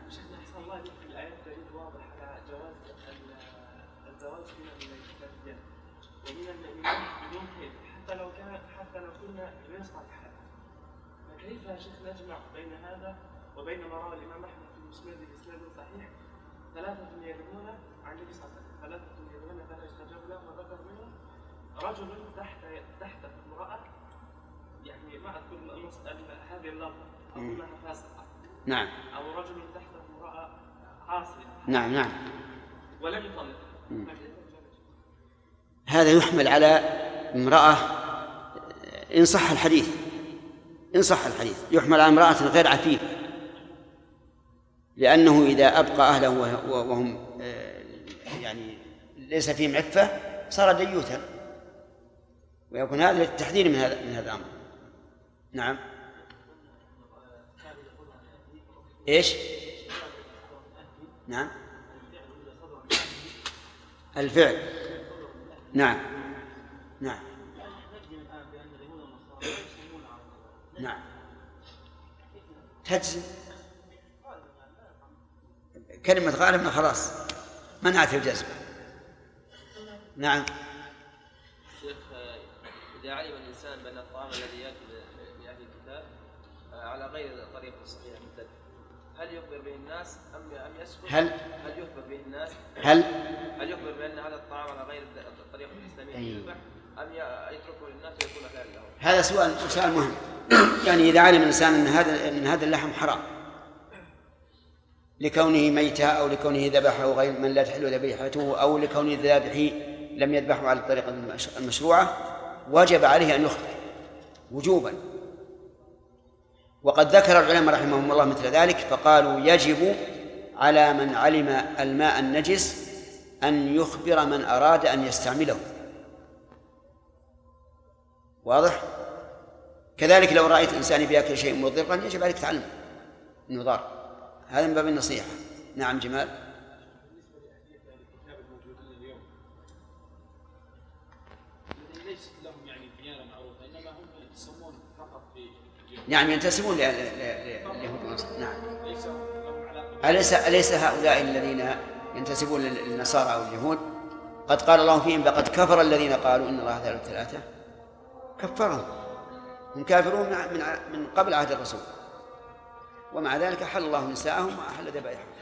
كيف يا شيخ نجمع بين هذا وبين ما روى الإمام أحمد في المسند بإسناد صحيح ثلاثة يروون عن النبي صلى الله عليه وسلم، ثلاثة يروون فلا يستجاب له، وذكر منهم رجل تحت امرأة، يعني ما أذكر هذه اللفظة أظنها فاسقة. نعم. أو رجل تحت امرأة عاصية. نعم. ولم يطلق. هذا يحمل على امرأة إن صح الحديث يحمل على امرأة غير عفيف، لأنه إذا أبقى أهله وهم يعني ليس فيهم عفة صار ديوثا، ويكون هذا للتحذير من هذا الأمر. نعم. إيش؟ نعم. الفعل. نعم. تجزم كلمة غالبنا خلاص منعت الجزم. نعم. شيخ إذا علم الإنسان بأن الطعام الذي يأكل بأهل الكتاب على غير طريقة الصحيحة مثل هل يخبر به الناس أم يسكت؟ هل يخبر به الناس؟ هل يخبر بأن هذا الطعام على غير الطريقة الإسلامية يذبح أم يتركه للناس ويكون خيرا له؟ هذا سؤال مهم. يعني إذا علم الإنسان أن هذا اللحم حرام لكونه ميتة أو لكونه ذبحه غير من لا تحل ذبيحته أو لكونه الذابح لم يذبحه على الطريقة المشروعة، وجب عليه أن يخبر وجوبا. وقد ذكر العلماء رحمهم الله مثل ذلك، فقالوا يجب على من علم الماء النجس أن يخبر من أراد أن يستعمله. واضح؟ كذلك لو رأيت إنسان بيأكل شيء مضرا يجب عليك تعلم أنه ضار، هذا من باب النصيحة. نعم جمال. نعم ينتسبون لليهود والنصارى. نعم. أليس هؤلاء الذين ينتسبون للنصارى أو اليهود قد قال الله فيهم لقد كفر الذين قالوا إن الله ثالث ثلاثة؟ كفرهم، هم كافرون من قبل عهد الرسول، ومع ذلك حل الله نساءهم وأحل ذبائحهم.